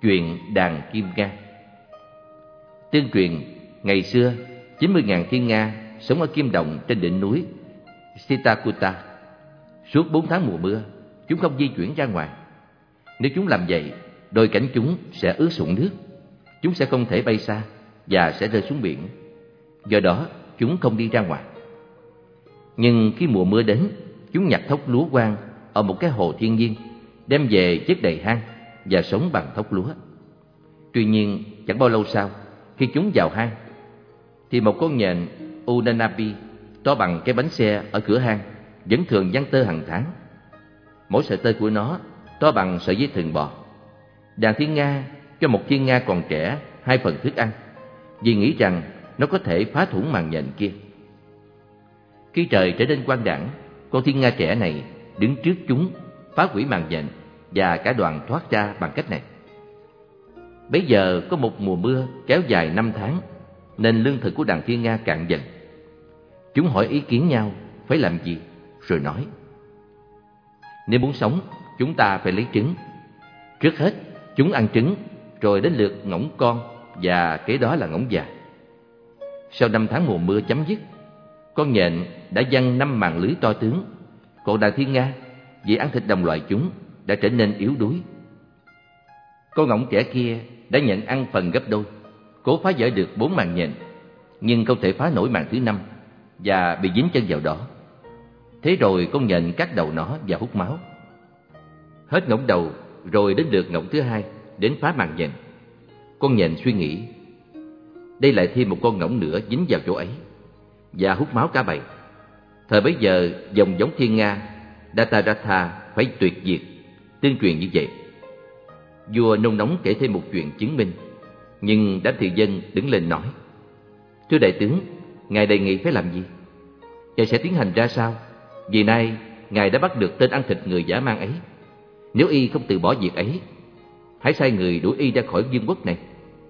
Chuyện đàn Kim Nga. Tương truyền, ngày xưa 90.000 thiên nga sống ở Kim Động trên đỉnh núi Sitakuta. Suốt 4 tháng mùa mưa, chúng không di chuyển ra ngoài. Nếu chúng làm vậy, đôi cánh chúng sẽ ướt sũng nước. Chúng sẽ không thể bay xa và sẽ rơi xuống biển. Do đó, chúng không đi ra ngoài. Nhưng khi mùa mưa đến, chúng nhặt thóc lúa quang ở một cái hồ thiên nhiên, đem về chất đầy hang và sống bằng thóc lúa. Tuy nhiên, chẳng bao lâu sau, khi chúng vào hang, thì một con nhện Unanabi to bằng cái bánh xe ở cửa hang vẫn thường giăng tơ hàng tháng. Mỗi sợi tơ của nó to bằng sợi dây thừng bò. Đàn thiên nga cho một thiên nga còn trẻ 2 phần thức ăn, vì nghĩ rằng nó có thể phá thủng màn nhện kia. Khi trời trở nên quang đãng, con thiên nga trẻ này đứng trước chúng, phá hủy màn nhện, và cả đoàn thoát ra bằng cách này. Bấy giờ có một mùa mưa kéo dài 5 tháng, nên lương thực của đàn thiên nga cạn dần. Chúng hỏi ý kiến nhau phải làm gì, rồi nói: nếu muốn sống, chúng ta phải lấy trứng. Trước hết, chúng ăn trứng, rồi đến lượt ngỗng con, và kế đó là ngỗng già. Sau 5 tháng mùa mưa chấm dứt, con nhện đã giăng 5 màn lưới to tướng, còn đàn thiên nga vì ăn thịt đồng loại chúng đã trở nên yếu đuối. Con ngỗng trẻ kia đã nhận ăn phần gấp đôi, cố phá vỡ được 4 màn nhện, nhưng không thể phá nổi màn thứ 5 và bị dính chân vào đó. Thế rồi con nhện cắt đầu nó và hút máu. Hết ngỗng đầu, rồi đến lượt ngỗng thứ 2 đến phá màn nhện. Con nhện suy nghĩ, đây lại thêm một con ngỗng nữa dính vào chỗ ấy và hút máu cả bầy. Thời bấy giờ, dòng giống thiên nga Dataratha phải tuyệt diệt. Tương truyền như vậy. Vua nôn nóng kể thêm một chuyện chứng minh, nhưng đám thị dân đứng lên nói: thưa đại tướng, ngài đề nghị phải làm gì? Ngài sẽ tiến hành ra sao? Vì nay ngài đã bắt được tên ăn thịt người dã man ấy. Nếu y không từ bỏ việc ấy, hãy sai người đuổi y ra khỏi vương quốc này.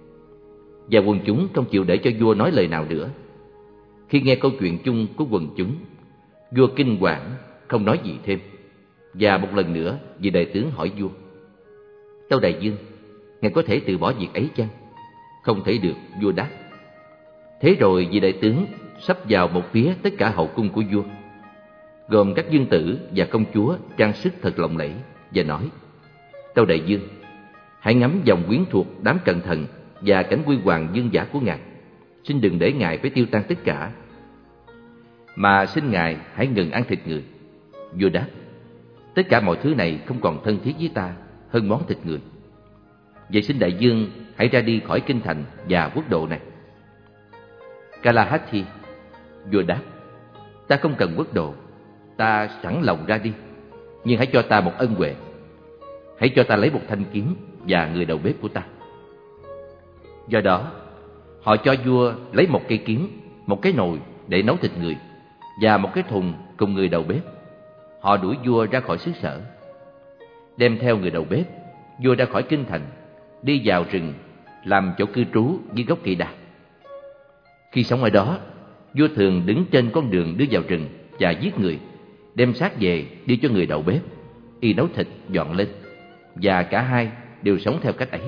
Và quần chúng không chịu để cho vua nói lời nào nữa. Khi nghe câu chuyện chung của quần chúng, vua kinh hoàng, không nói gì thêm. Và một lần nữa, vị đại tướng hỏi vua: tâu đại vương, ngài có thể từ bỏ việc ấy chăng? Không thể được, vua đáp. Thế rồi vị đại tướng sắp vào một phía tất cả hậu cung của vua, gồm các vương tử và công chúa trang sức thật lộng lẫy, và nói: tâu đại vương, hãy ngắm dòng quyến thuộc đám cận thần và cảnh huy hoàng vương giả của ngài. Xin đừng để ngài phải tiêu tan tất cả, mà xin ngài hãy ngừng ăn thịt người. Vua đáp: tất cả mọi thứ này không còn thân thiết với ta hơn món thịt người. Vậy xin đại vương hãy ra đi khỏi kinh thành và quốc độ này. Kalahati, vua đáp: ta không cần quốc độ, ta sẵn lòng ra đi, nhưng hãy cho ta một ân huệ. Hãy cho ta lấy một thanh kiếm và người đầu bếp của ta. Do đó, họ cho vua lấy một cây kiếm, một cái nồi để nấu thịt người, và một cái thùng cùng người đầu bếp. Họ đuổi vua ra khỏi xứ sở. Đem theo người đầu bếp, vua ra khỏi kinh thành, đi vào rừng làm chỗ cư trú dưới gốc cây đa. Khi sống ở đó, vua thường đứng trên con đường đưa vào rừng và giết người, đem xác về đưa cho người đầu bếp, y nấu thịt dọn lên, và cả hai đều sống theo cách ấy.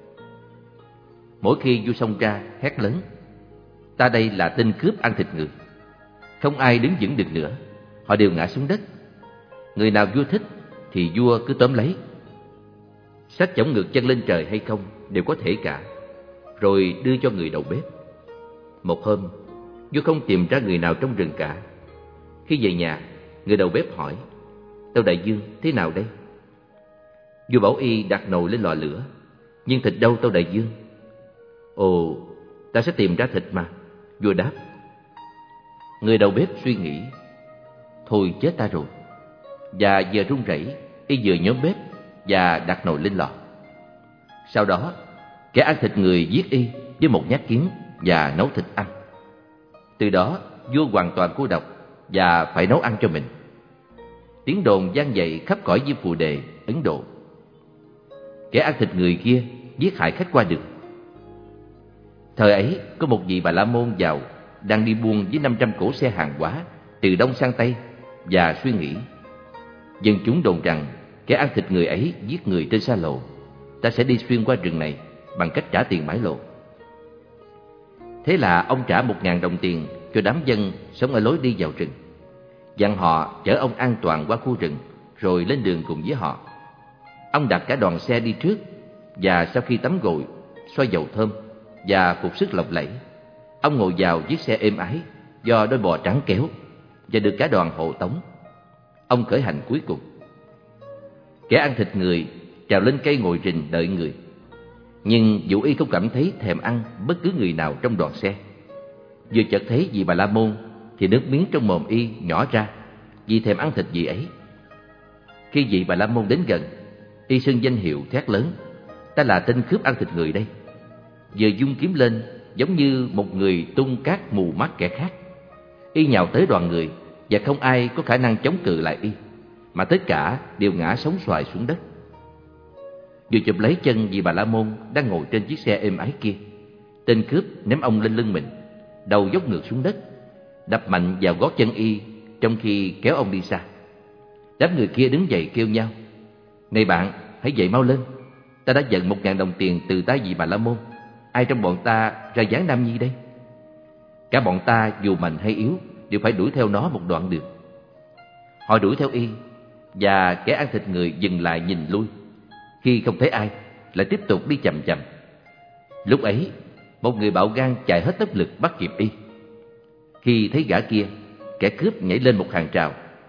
Mỗi khi vua xông ra hét lớn: ta đây là tên cướp ăn thịt người. Không ai đứng vững được nữa, họ đều ngã xuống đất. Người nào vua thích thì vua cứ tóm lấy. Xách chổng ngược chân lên trời hay không đều có thể cả, rồi đưa cho người đầu bếp. Một hôm, vua không tìm ra người nào trong rừng cả. Khi về nhà, người đầu bếp hỏi: tâu đại vương, thế nào đây? Vua bảo y đặt nồi lên lò lửa. Nhưng thịt đâu tâu đại vương? Ồ, ta sẽ tìm ra thịt mà, vua đáp. Người đầu bếp suy nghĩ: thôi chết ta rồi. Và vừa run rẩy, y vừa nhóm bếp và đặt nồi lên lò. Sau đó, kẻ ăn thịt người giết y với một nhát kiếm và nấu thịt ăn. Từ đó, vua hoàn toàn cô độc và phải nấu ăn cho mình. Tiếng đồn vang dậy khắp cõi Diêm Phù Đề, Ấn Độ. Kẻ ăn thịt người kia giết hại khách qua đường. Thời ấy, có một vị Bà La Môn giàu đang đi buôn với 500 cỗ xe hàng hóa từ Đông sang Tây, và suy nghĩ: dân chúng đồn rằng kẻ ăn thịt người ấy giết người trên xa lộ, ta sẽ đi xuyên qua rừng này bằng cách trả tiền mãi lộ. Thế là ông trả 1.000 đồng tiền cho đám dân sống ở lối đi vào rừng, dặn họ chở ông an toàn qua khu rừng, rồi lên đường cùng với họ. Ông đặt cả đoàn xe đi trước, và sau khi tắm gội, xoa dầu thơm và phục sức lộng lẫy, ông ngồi vào chiếc xe êm ái do đôi bò trắng kéo và được cả đoàn hộ tống. Ông khởi hành cuối cùng. Kẻ ăn thịt người trèo lên cây ngồi rình đợi người, nhưng Vũ Y không cảm thấy thèm ăn bất cứ người nào trong đoàn xe. Vừa chợt thấy dì Bà La Môn thì nước miếng trong mồm y nhỏ ra vì thèm ăn thịt dì ấy. Khi dì Bà La Môn đến gần, y xưng danh hiệu thét lớn: "Ta là tên cướp ăn thịt người đây!" Vừa vung kiếm lên giống như một người tung cát mù mắt kẻ khác. Y nhào tới đoàn người và không ai có khả năng chống cự lại y, mà tất cả đều ngã sóng xoài xuống đất. Vừa chụp lấy chân dì Bà La Môn đang ngồi trên chiếc xe êm ái kia, tên cướp ném ông lên lưng mình, đầu dốc ngược xuống đất, đập mạnh vào gót chân y trong khi kéo ông đi xa. Đám người kia đứng dậy kêu nhau: "Này bạn, hãy dậy mau lên! Ta đã nhận 1.000 đồng tiền từ tay dì Bà La Môn. Ai trong bọn ta ra dáng Nam Nhi đây?" Cả bọn ta dù mạnh hay yếu đều phải đuổi theo nó một đoạn đường. Họ đuổi theo y, và kẻ ăn thịt người dừng lại nhìn lui. Khi không thấy ai, lại tiếp tục đi chậm chậm. Lúc ấy, một người bạo gan chạy hết tốc lực bắt kịp y. Khi thấy gã kia, kẻ cướp nhảy lên một hàng rào,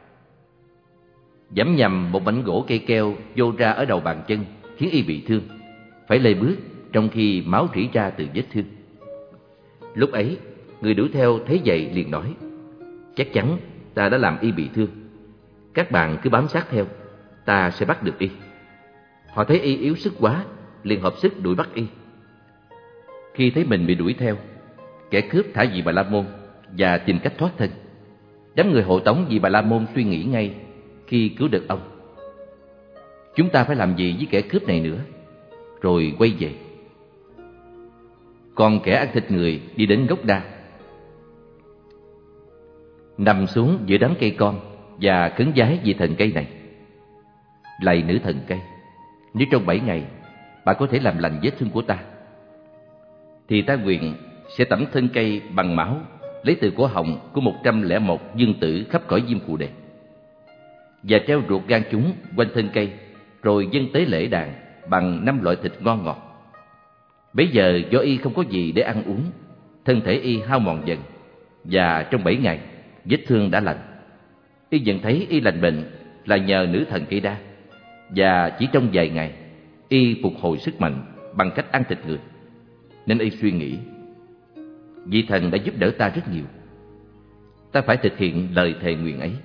giẫm nhầm một mảnh gỗ cây keo vô ra ở đầu bàn chân, khiến y bị thương, phải lê bước trong khi máu rỉ ra từ vết thương. Lúc ấy, người đuổi theo thấy vậy liền nói: "Chắc chắn ta đã làm y bị thương. Các bạn cứ bám sát theo, ta sẽ bắt được y." Họ thấy y yếu sức quá, liền hợp sức đuổi bắt y. Khi thấy mình bị đuổi theo, kẻ cướp thả dì Bà La Môn và tìm cách thoát thân. Đám người hộ tống dì Bà La Môn suy nghĩ ngay khi cứu được ông: "Chúng ta phải làm gì với kẻ cướp này nữa?" Rồi quay về. Còn kẻ ăn thịt người đi đến gốc đa, nằm xuống giữa đám cây con và khấn vái vì thần cây này: "Lạy nữ thần cây, nếu trong 7 ngày bà có thể làm lành vết thương của ta, thì ta nguyện sẽ tẩm thân cây bằng máu lấy từ cổ họng của 101 dương tử khắp cõi Diêm Phù Đề, và treo ruột gan chúng quanh thân cây, rồi dâng tế lễ đàn bằng 5 loại thịt ngon ngọt. Bấy giờ do y không có gì để ăn uống, thân thể y hao mòn dần, và trong 7 ngày vết thương đã lành. Y nhận thấy y lành bệnh là nhờ nữ thần cây đa, và chỉ trong vài ngày y phục hồi sức mạnh bằng cách ăn thịt người. Nên y suy nghĩ: vị thần đã giúp đỡ ta rất nhiều, ta phải thực hiện lời thề nguyện ấy."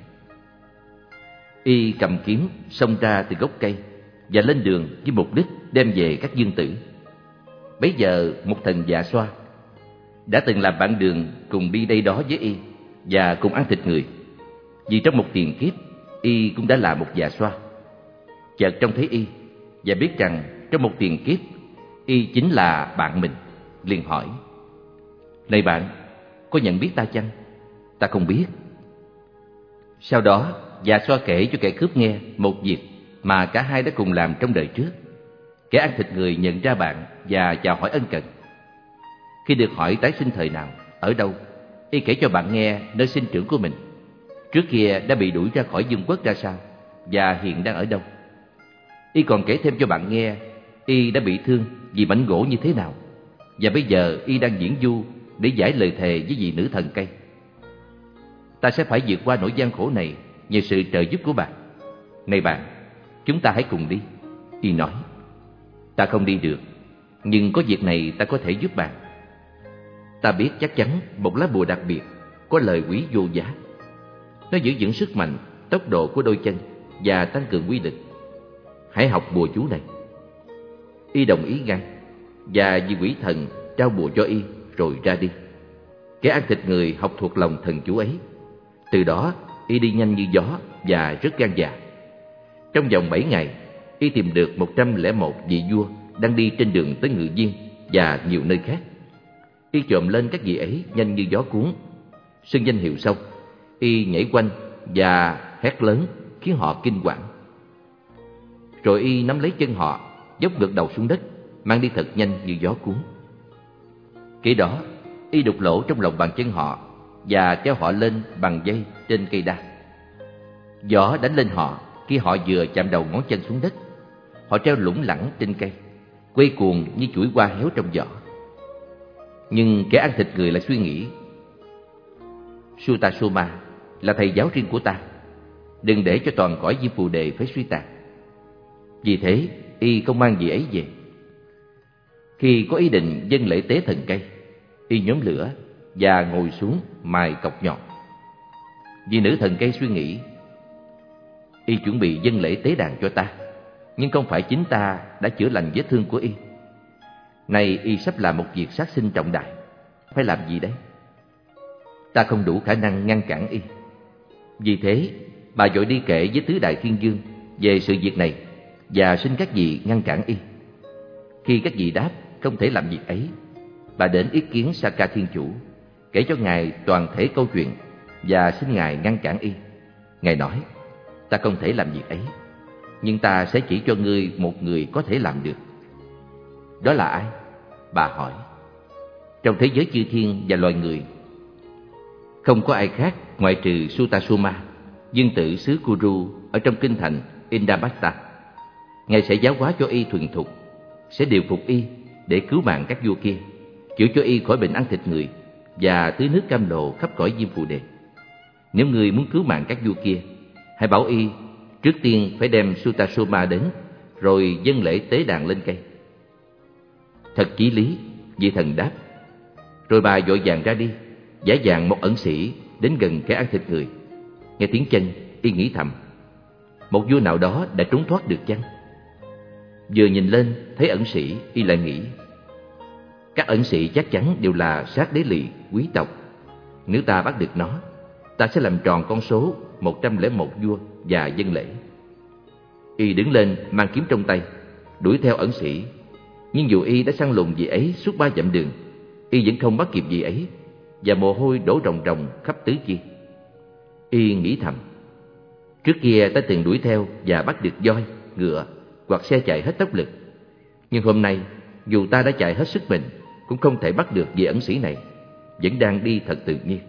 Y cầm kiếm xông ra từ gốc cây và lên đường với mục đích đem về các dương tử. Bấy giờ một thần dạ xoa đã từng làm bạn đường cùng đi đây đó với y và cùng ăn thịt người, vì trong một tiền kiếp y cũng đã là một dạ xoa, chợt trông thấy y và biết rằng trong một tiền kiếp y chính là bạn mình, liền hỏi: "Này bạn, có nhận biết ta chăng?" "Ta không biết." Sau đó dạ xoa kể cho kẻ cướp nghe một việc mà cả hai đã cùng làm trong đời trước. Kẻ ăn thịt người nhận ra bạn và chào hỏi ân cần. Khi được hỏi tái sinh thời nào, ở đâu, y kể cho bạn nghe nơi sinh trưởng của mình, trước kia đã bị đuổi ra khỏi vương quốc ra sao, và hiện đang ở đâu. Y còn kể thêm cho bạn nghe y đã bị thương vì mảnh gỗ như thế nào, và bây giờ y đang diễn du để giải lời thề với vị nữ thần cây. "Ta sẽ phải vượt qua nỗi gian khổ này nhờ sự trợ giúp của bạn. Này bạn, chúng ta hãy cùng đi." Y nói: "Ta không đi được, nhưng có việc này ta có thể giúp bạn. Ta biết chắc chắn một lá bùa đặc biệt có lời quý vô giá. Nó giữ vững sức mạnh, tốc độ của đôi chân và tăng cường uy lực. Hãy học bùa chú này." Y đồng ý ngay, và vị quỷ thần trao bùa cho y rồi ra đi. Kẻ ăn thịt người học thuộc lòng thần chú ấy. Từ đó y đi nhanh như gió và rất gan dạ. Trong vòng 7 ngày, y tìm được 101 vị vua đang đi trên đường tới Ngự Viên và nhiều nơi khác. Y trộm lên các vị ấy nhanh như gió cuốn. Xưng danh hiệu xong, y nhảy quanh và hét lớn khiến họ kinh quản. Rồi y nắm lấy chân họ dốc ngược đầu xuống đất, mang đi thật nhanh như gió cuốn. Kế đó, y đục lỗ trong lòng bàn chân họ và treo họ lên bằng dây trên cây đa. Gió đánh lên họ khi họ vừa chạm đầu ngón chân xuống đất. Họ treo lủng lẳng trên cây, quay cuồng như chuỗi hoa héo trong gió. Nhưng kẻ ăn thịt người lại suy nghĩ: Sutasoma là thầy giáo riêng của ta, đừng để cho toàn cõi Diêm Phù Đề phải suy tàn. Vì thế, y không mang gì ấy về. Khi có ý định dâng lễ tế thần cây, y nhóm lửa và ngồi xuống mài cọc nhọn. Vì nữ thần cây suy nghĩ: y chuẩn bị dâng lễ tế đàn cho ta, nhưng không phải chính ta đã chữa lành vết thương của y. Nay y sắp làm một việc sát sinh trọng đại, phải làm gì đấy? Ta không đủ khả năng ngăn cản y. Vì thế, bà vội đi kể với tứ đại thiên vương về sự việc này và xin các vị ngăn cản y. Khi các vị đáp không thể làm việc ấy, bà đến ý kiến Saka Thiên Chủ, kể cho ngài toàn thể câu chuyện và xin ngài ngăn cản y. Ngài nói: ta không thể làm việc ấy, nhưng ta sẽ chỉ cho ngươi một người có thể làm được. Đó là ai? Bà hỏi. Trong thế giới chư thiên và loài người, không có ai khác ngoại trừ Sutasoma, dương tử xứ Kuru ở trong kinh thành Indabasta. Ngài sẽ giáo hóa cho y thuần thục, sẽ điều phục y để cứu mạng các vua kia, chữa cho y khỏi bệnh ăn thịt người và tưới nước cam lồ khắp cõi Diêm Phù Đề. Nếu người muốn cứu mạng các vua kia, hãy bảo y trước tiên phải đem Sutasoma đến, rồi dâng lễ tế đàn lên cây. Thật chí lý, vị thần đáp. Rồi bà vội vàng ra đi, giả dạng một ẩn sĩ đến gần kẻ ăn thịt người. Nghe tiếng chân, y nghĩ thầm: một vua nào đó đã trốn thoát được chăng? Vừa nhìn lên thấy ẩn sĩ, y lại nghĩ: các ẩn sĩ chắc chắn đều là sát đế lỵ, quý tộc. Nếu ta bắt được nó, ta sẽ làm tròn con số 101 vua và dâng lễ. Y đứng lên mang kiếm trong tay, đuổi theo ẩn sĩ. Nhưng dù y đã săn lùng vị ấy suốt 3 dặm đường, y vẫn không bắt kịp vị ấy, và mồ hôi đổ ròng ròng khắp tứ chi. Y nghĩ thầm: trước kia ta từng đuổi theo và bắt được voi, ngựa hoặc xe chạy hết tốc lực, nhưng hôm nay dù ta đã chạy hết sức mình cũng không thể bắt được vị ẩn sĩ này, vẫn đang đi thật tự nhiên.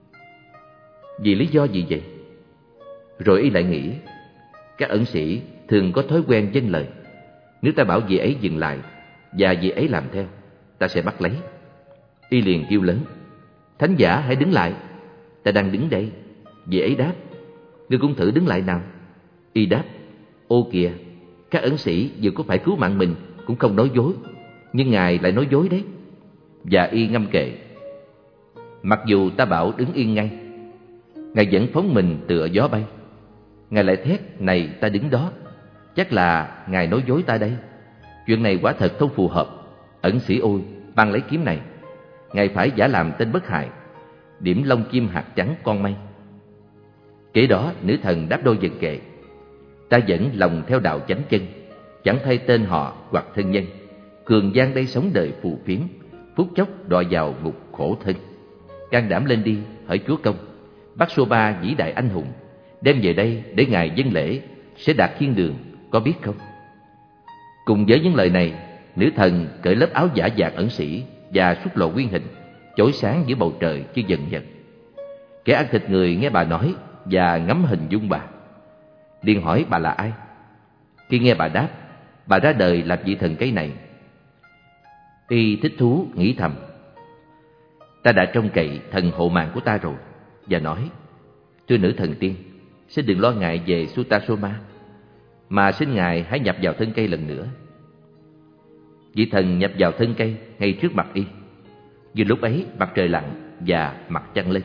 Vì lý do gì vậy? Rồi y lại nghĩ: các ẩn sĩ thường có thói quen vâng lời. Nếu ta bảo vị ấy dừng lại và vị ấy làm theo, ta sẽ bắt lấy. Y liền kêu lớn: thánh giả hãy đứng lại, ta đang đứng đây. Vị ấy đáp: ngươi cũng thử đứng lại nào. Y đáp: ô kìa, các ẩn sĩ dù có phải cứu mạng mình cũng không nói dối, nhưng ngài lại nói dối đấy. Và y ngâm kệ: mặc dù ta bảo đứng yên ngay, ngài vẫn phóng mình tựa gió bay. Ngài lại thét: này, ta đứng đó. Chắc là ngài nói dối ta đây. Chuyện này quả thật không phù hợp. Ẩn sĩ ôi, ban lấy kiếm này. Ngài phải giả làm tên bất hại, điểm lông chim hạt trắng con mây. Kế đó nữ thần đáp đôi dần kệ: ta vẫn lòng theo đạo chánh chân, chẳng thay tên họ hoặc thân nhân, cường gian đây sống đời phù phiếm, phút chốc đọa vào ngục khổ thân. Can đảm lên đi, hỡi chúa công, bắt Soba vĩ đại anh hùng, đem về đây để ngài dâng lễ, sẽ đạt thiên đường, có biết không? Cùng với những lời này, nữ thần cởi lớp áo giả dạng ẩn sĩ và xuất lộ nguyên hình, chói sáng giữa bầu trời như dần dần. Kẻ ăn thịt người nghe bà nói và ngắm hình dung bà, liền hỏi bà là ai. Khi nghe bà đáp, bà ra đời làm vị thần cây này. Y thích thú nghĩ thầm: ta đã trông cậy thần hộ mạng của ta rồi, và nói: thưa nữ thần tiên, xin đừng lo ngại về Sutasoma, mà xin ngài hãy nhập vào thân cây lần nữa. Vị thần nhập vào thân cây ngay trước mặt y. Vừa lúc ấy mặt trời lặn và mặt trăng lên.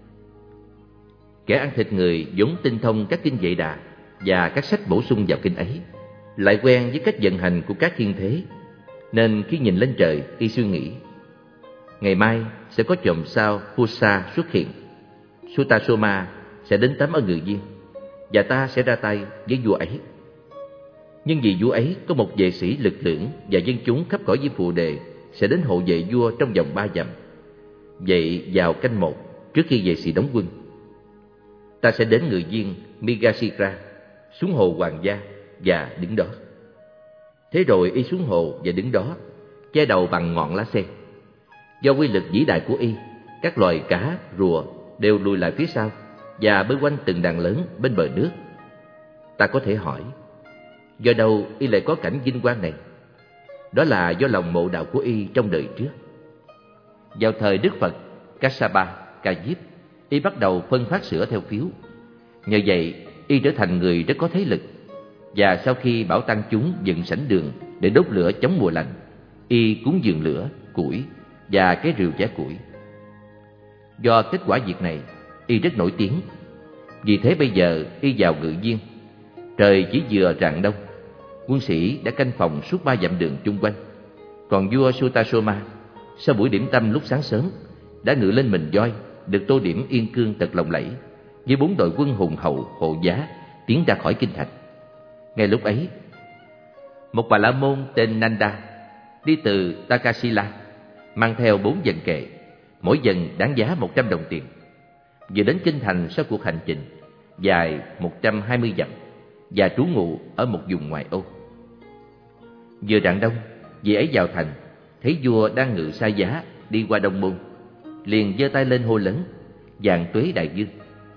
Kẻ ăn thịt người vốn tinh thông các kinh Vệ Đà và các sách bổ sung vào kinh ấy, lại quen với cách vận hành của các thiên thế, nên khi nhìn lên trời, y suy nghĩ: ngày mai sẽ có chòm sao Pusa xuất hiện, Sutasoma sẽ đến tắm ở Ngự Viên, và ta sẽ ra tay với vua ấy. Nhưng vì vua ấy có một vệ sĩ lực lưỡng và dân chúng khắp cõi Diêm Phù Đề sẽ đến hộ vệ vua trong vòng 3 dặm. Vậy vào canh 1, trước khi vệ sĩ đóng quân, ta sẽ đến Ngự Viên Migashira, xuống hồ Hoàng gia và đứng đó. Thế rồi y xuống hồ và đứng đó, che đầu bằng ngọn lá sen. Do quy lực vĩ đại của y, các loài cá, rùa đều lùi lại phía sau và bơi quanh từng đàn lớn bên bờ nước. Ta có thể hỏi, do đâu y lại có cảnh vinh quang này? Đó là do lòng mộ đạo của y trong đời trước. Vào thời Đức Phật Kassapa, Ca Diếp, y bắt đầu phân phát sữa theo phiếu. Nhờ vậy, y trở thành người rất có thế lực. Và sau khi bảo tăng chúng dựng sảnh đường để đốt lửa chống mùa lạnh, y cúng dường lửa, củi và cái rìu chẻ củi. Do kết quả việc này, y rất nổi tiếng. Vì thế bây giờ y vào Ngự Viên. Trời chỉ vừa rạng đông, quân sĩ đã canh phòng suốt 3 dặm đường chung quanh. Còn vua Sutasoma, sau buổi điểm tâm lúc sáng sớm, đã ngự lên mình voi, được tô điểm yên cương thật lộng lẫy, với 4 đội quân hùng hậu hộ giá tiến ra khỏi kinh thành. Ngay lúc ấy, một Bà La Môn tên Nanda đi từ Takasila, mang theo 4 dần kệ, mỗi dần đáng giá 100 đồng tiền, vừa đến kinh thành sau cuộc hành trình dài 120 dặm và trú ngụ ở một vùng ngoại ô. Vừa rạng đông, vị ấy vào thành, thấy vua đang ngự xa giá đi qua Đông Môn, liền giơ tay lên hô lớn: "Vạn tuế đại vương!"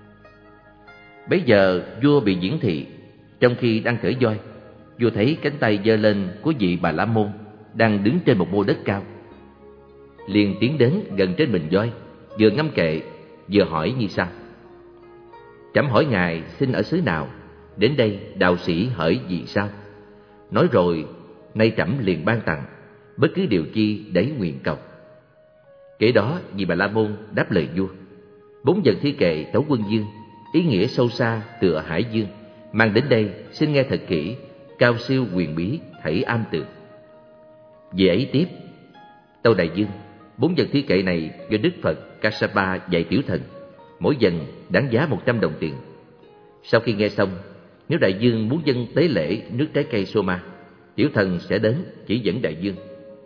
Bấy giờ vua bị diễn thị. Trong khi đang cởi voi, vua thấy cánh tay giơ lên của vị Bà La Môn đang đứng trên một mô đất cao. Liền tiến đến gần trên mình voi, vừa ngâm kệ vừa hỏi như sau: "Trẫm hỏi ngài sinh ở xứ nào, đến đây đạo sĩ hỡi vì sao?" Nói rồi, nay trẫm liền ban tặng bất cứ điều chi để nguyện cầu. Kể đó vị Bà La Môn đáp lời vua: 4 dần thi kệ tấu quân dương, ý nghĩa sâu xa tựa hải dương, mang đến đây xin nghe thật kỹ, cao siêu quyền bí thảy am tường. Vị ấy tiếp: "Tâu đại vương, 4 dần thi kệ này do Đức Phật Kassapa dạy tiểu thần, mỗi dần đáng giá 100 đồng tiền. Sau khi nghe xong, nếu đại vương muốn dâng tế lễ nước trái cây Soma, tiểu thần sẽ đến chỉ dẫn đại vương."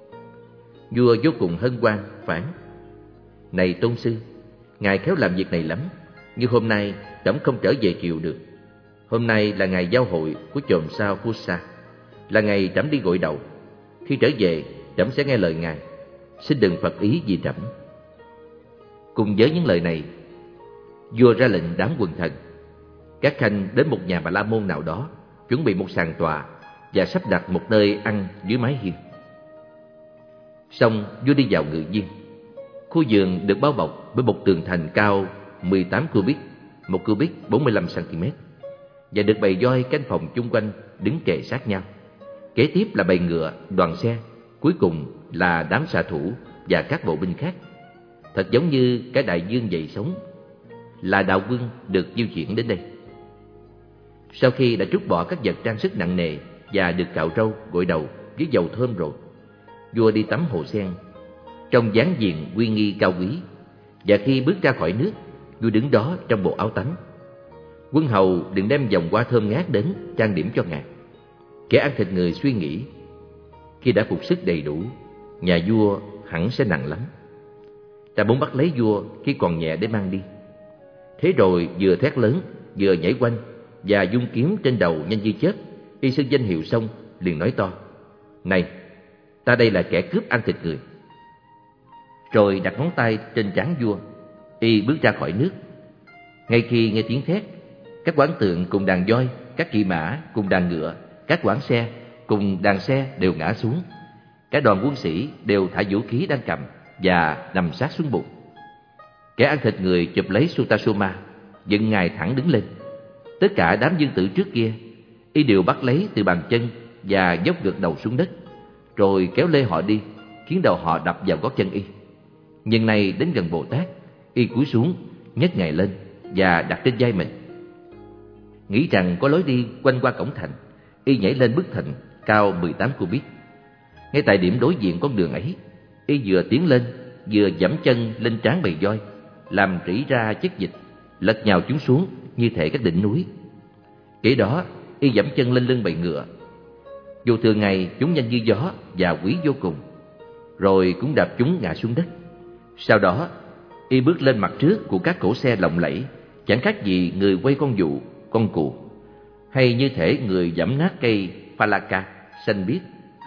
Vua vô cùng hân hoan phán: "Này tôn sư, ngài khéo làm việc này lắm, nhưng hôm nay trẫm không trở về triều được. Hôm nay là ngày giao hội của chòm sao Pusa, là ngày trẫm đi gội đầu. Khi trở về, trẫm sẽ nghe lời ngài, xin đừng phật ý vì trẫm." Cùng với những lời này, vua ra lệnh đám quần thần, các khanh đến một nhà Bà La Môn nào đó, chuẩn bị một sàn tọa và sắp đặt một nơi ăn dưới mái hiên. Xong, vua đi vào Ngự Viên. Khu vườn được bao bọc bởi một tường thành cao 18 cubit, 1 cubit 45 cm, và được bầy voi canh phòng chung quanh đứng kề sát nhau. Kế tiếp là bầy ngựa, đoàn xe, cuối cùng là đám xạ thủ và các bộ binh khác. Thật giống như cái đại dương dậy sóng, là đạo quân được diêu chuyển đến đây. Sau khi đã trút bỏ các vật trang sức nặng nề và được cạo râu, gội đầu với dầu thơm rồi, vua đi tắm hồ sen trong dáng diện uy nghi cao quý. Và khi bước ra khỏi nước, vua đứng đó trong bộ áo tắm. Quân hầu đừng đem vòng hoa thơm ngát đến trang điểm cho ngài. Kẻ ăn thịt người suy nghĩ, khi đã phục sức đầy đủ, nhà vua hẳn sẽ nặng lắm. Ta muốn bắt lấy vua khi còn nhẹ để mang đi. Thế rồi vừa thét lớn, vừa nhảy quanh và vung kiếm trên đầu nhanh như chớp. Y xưng danh hiệu xong, liền nói to: "Này, ta đây là kẻ cướp ăn thịt người." Rồi đặt ngón tay trên trán vua, y bước ra khỏi nước. Ngay khi nghe tiếng thét, các quán tượng cùng đàn voi, các kỵ mã cùng đàn ngựa, các quán xe cùng đàn xe đều ngã xuống. Cả đoàn quân sĩ đều thả vũ khí đang cầm và nằm sát xuống bụng. Kẻ ăn thịt người chụp lấy Sutasoma, dựng ngài thẳng đứng lên. Tất cả đám dương tử trước kia, y đều bắt lấy từ bàn chân và dốc gật đầu xuống đất, rồi kéo lê họ đi, khiến đầu họ đập vào gót chân y. Nhưng này đến gần Bồ Tát, y cúi xuống, nhấc ngài lên và đặt trên vai mình. Nghĩ rằng có lối đi quanh qua cổng thành, y nhảy lên bức thành cao 18 cubit. Ngay tại điểm đối diện con đường ấy, y vừa tiến lên, vừa giẫm chân lên trán bầy voi, làm rỉ ra chất dịch, lật nhào chúng xuống như thể các đỉnh núi. Kế đó, y giẫm chân lên lưng bầy ngựa. Dù thường ngày chúng nhanh như gió và quý vô cùng, rồi cũng đạp chúng ngã xuống đất. Sau đó, y bước lên mặt trước của các cỗ xe lộng lẫy, chẳng khác gì người quay con dụ, con cù, hay như thể người giẫm nát cây Palaka xanh biếc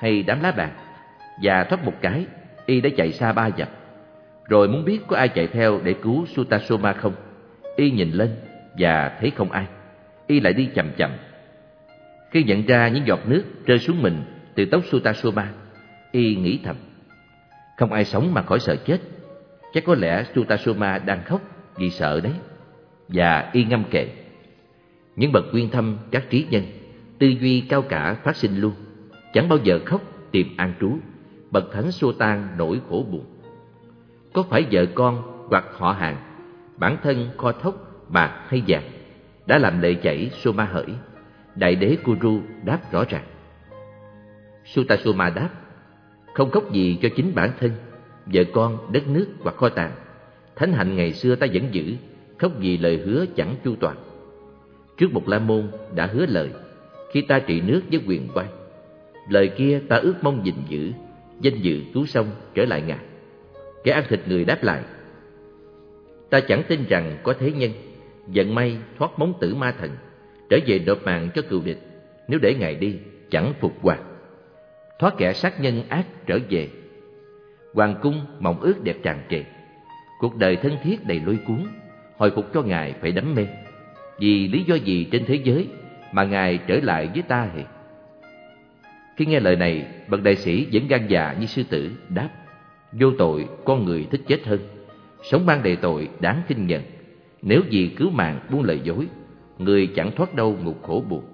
hay đám lá bạc, và thoát một cái, y đã chạy xa 3 dặm. Rồi muốn biết có ai chạy theo để cứu Sutasoma không, y nhìn lên và thấy không ai. Y lại đi chậm chậm. Khi nhận ra những giọt nước rơi xuống mình từ tóc Sutasoma, y nghĩ thầm: không ai sống mà khỏi sợ chết. Chắc có lẽ Sutasoma đang khóc vì sợ đấy. Và y ngâm kệ: những bậc uyên thâm các trí nhân, tư duy cao cả phát sinh luôn, chẳng bao giờ khóc tìm an trú. Bậc thánh xua tan nỗi khổ buồn. Có phải vợ con hoặc họ hàng, bản thân kho thóc bạc hay vàng đã làm lệ chảy Soma hỡi? Đại đế Kuru đáp rõ ràng. Sutasoma đáp: không khóc gì cho chính bản thân, vợ con, đất nước hoặc kho tàng. Thánh hạnh ngày xưa ta vẫn giữ, khóc vì lời hứa chẳng chu toàn. Trước Bột La Môn đã hứa lời khi ta trị nước với quyền quan. Lời kia ta ước mong gìn giữ, danh dự cứu xong trở lại ngài. Kẻ ăn thịt người đáp lại: ta chẳng tin rằng có thế nhân vận may thoát móng tử ma thần, trở về nộp mạng cho cừu địch. Nếu để ngài đi chẳng phục hoàng, thoát kẻ sát nhân ác trở về. Hoàng cung mộng ước đẹp tràn trề, cuộc đời thân thiết đầy lôi cuốn. Hồi phục cho ngài phải đắm mê. Vì lý do gì trên thế giới mà ngài trở lại với ta hề? Khi nghe lời này, bậc đại sĩ vẫn gan dạ như sư tử đáp: vô tội con người thích chết hơn. Sống ban đầy tội đáng khinh nhận. Nếu vì cứu mạng buông lời dối, người chẳng thoát đâu ngục khổ buồn.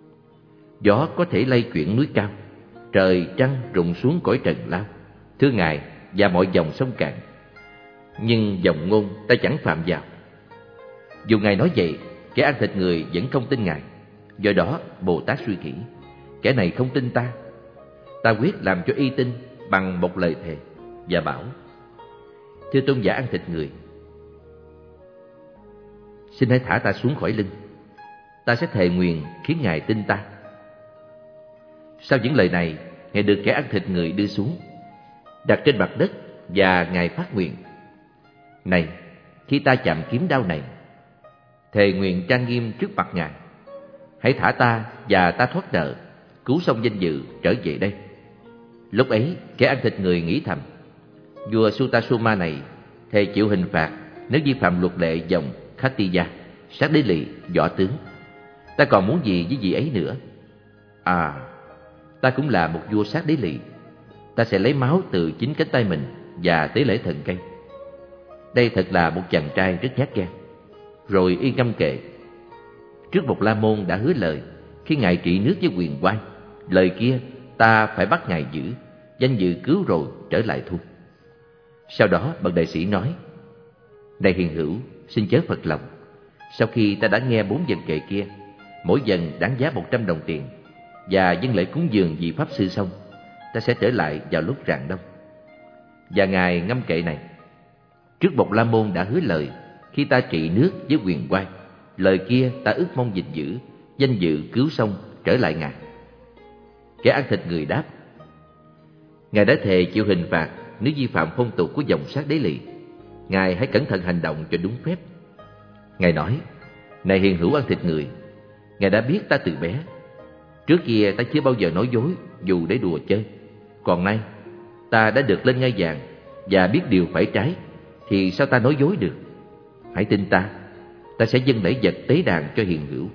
Gió có thể lay chuyển núi cao, trời trăng rụng xuống cõi trần lao, thưa ngài, và mọi dòng sông cạn. Nhưng dòng ngôn ta chẳng phạm vào. Dù ngài nói vậy, kẻ ăn thịt người vẫn không tin ngài. Do đó Bồ Tát suy nghĩ: kẻ này không tin ta. Ta quyết làm cho y tin bằng một lời thề, và bảo: thưa tôn giả ăn thịt người, xin hãy thả ta xuống khỏi lưng. Ta sẽ thề nguyền khiến ngài tin ta. Sau những lời này, ngài được kẻ ăn thịt người đưa xuống, đặt trên mặt đất, và ngài phát nguyện: này, khi ta chạm kiếm đao này, thề nguyện trang nghiêm trước mặt ngài, hãy thả ta và ta thoát nợ, cứu xong danh dự trở về đây. Lúc ấy, kẻ ăn thịt người nghĩ thầm: vua Sutasoma này thề chịu hình phạt nếu vi phạm luật lệ dòng Khattiya, sát đế lỵ, võ tướng. Ta còn muốn gì với vị ấy nữa? À, ta cũng là một vua sát đế lỵ. Ta sẽ lấy máu từ chính cánh tay mình và tế lễ thần cây. Đây thật là một chàng trai rất nhát gan. Rồi y ngâm kệ: trước Bột La Môn đã hứa lời khi ngài trị nước với quyền quan. Lời kia ta phải bắt ngài giữ, danh dự cứu rồi trở lại thôi. Sau đó bậc đại sĩ nói: này hiền hữu, xin chớ phật lòng. Sau khi ta đã nghe 4 vần kệ kia, mỗi vần đáng giá 100 đồng tiền, và dâng lễ cúng dường vị pháp sư xong, ta sẽ trở lại vào lúc rạng đông. Và ngài ngâm kệ này: trước Bột La Môn đã hứa lời khi ta trị nước với quyền quan. Lời kia ta ước mong gìn giữ, danh dự cứu xong trở lại ngài. Kẻ ăn thịt người đáp: ngài đã thề chịu hình phạt nếu vi phạm phong tục của dòng sát đế lỵ. Ngài hãy cẩn thận hành động cho đúng phép. Ngài nói: này hiền hữu ăn thịt người, ngài đã biết ta từ bé. Trước kia ta chưa bao giờ nói dối dù để đùa chơi. Còn nay ta đã được lên ngai vàng và biết điều phải trái, thì sao ta nói dối được? Hãy tin ta, ta sẽ dâng lễ vật tế đàn cho hiền hữu.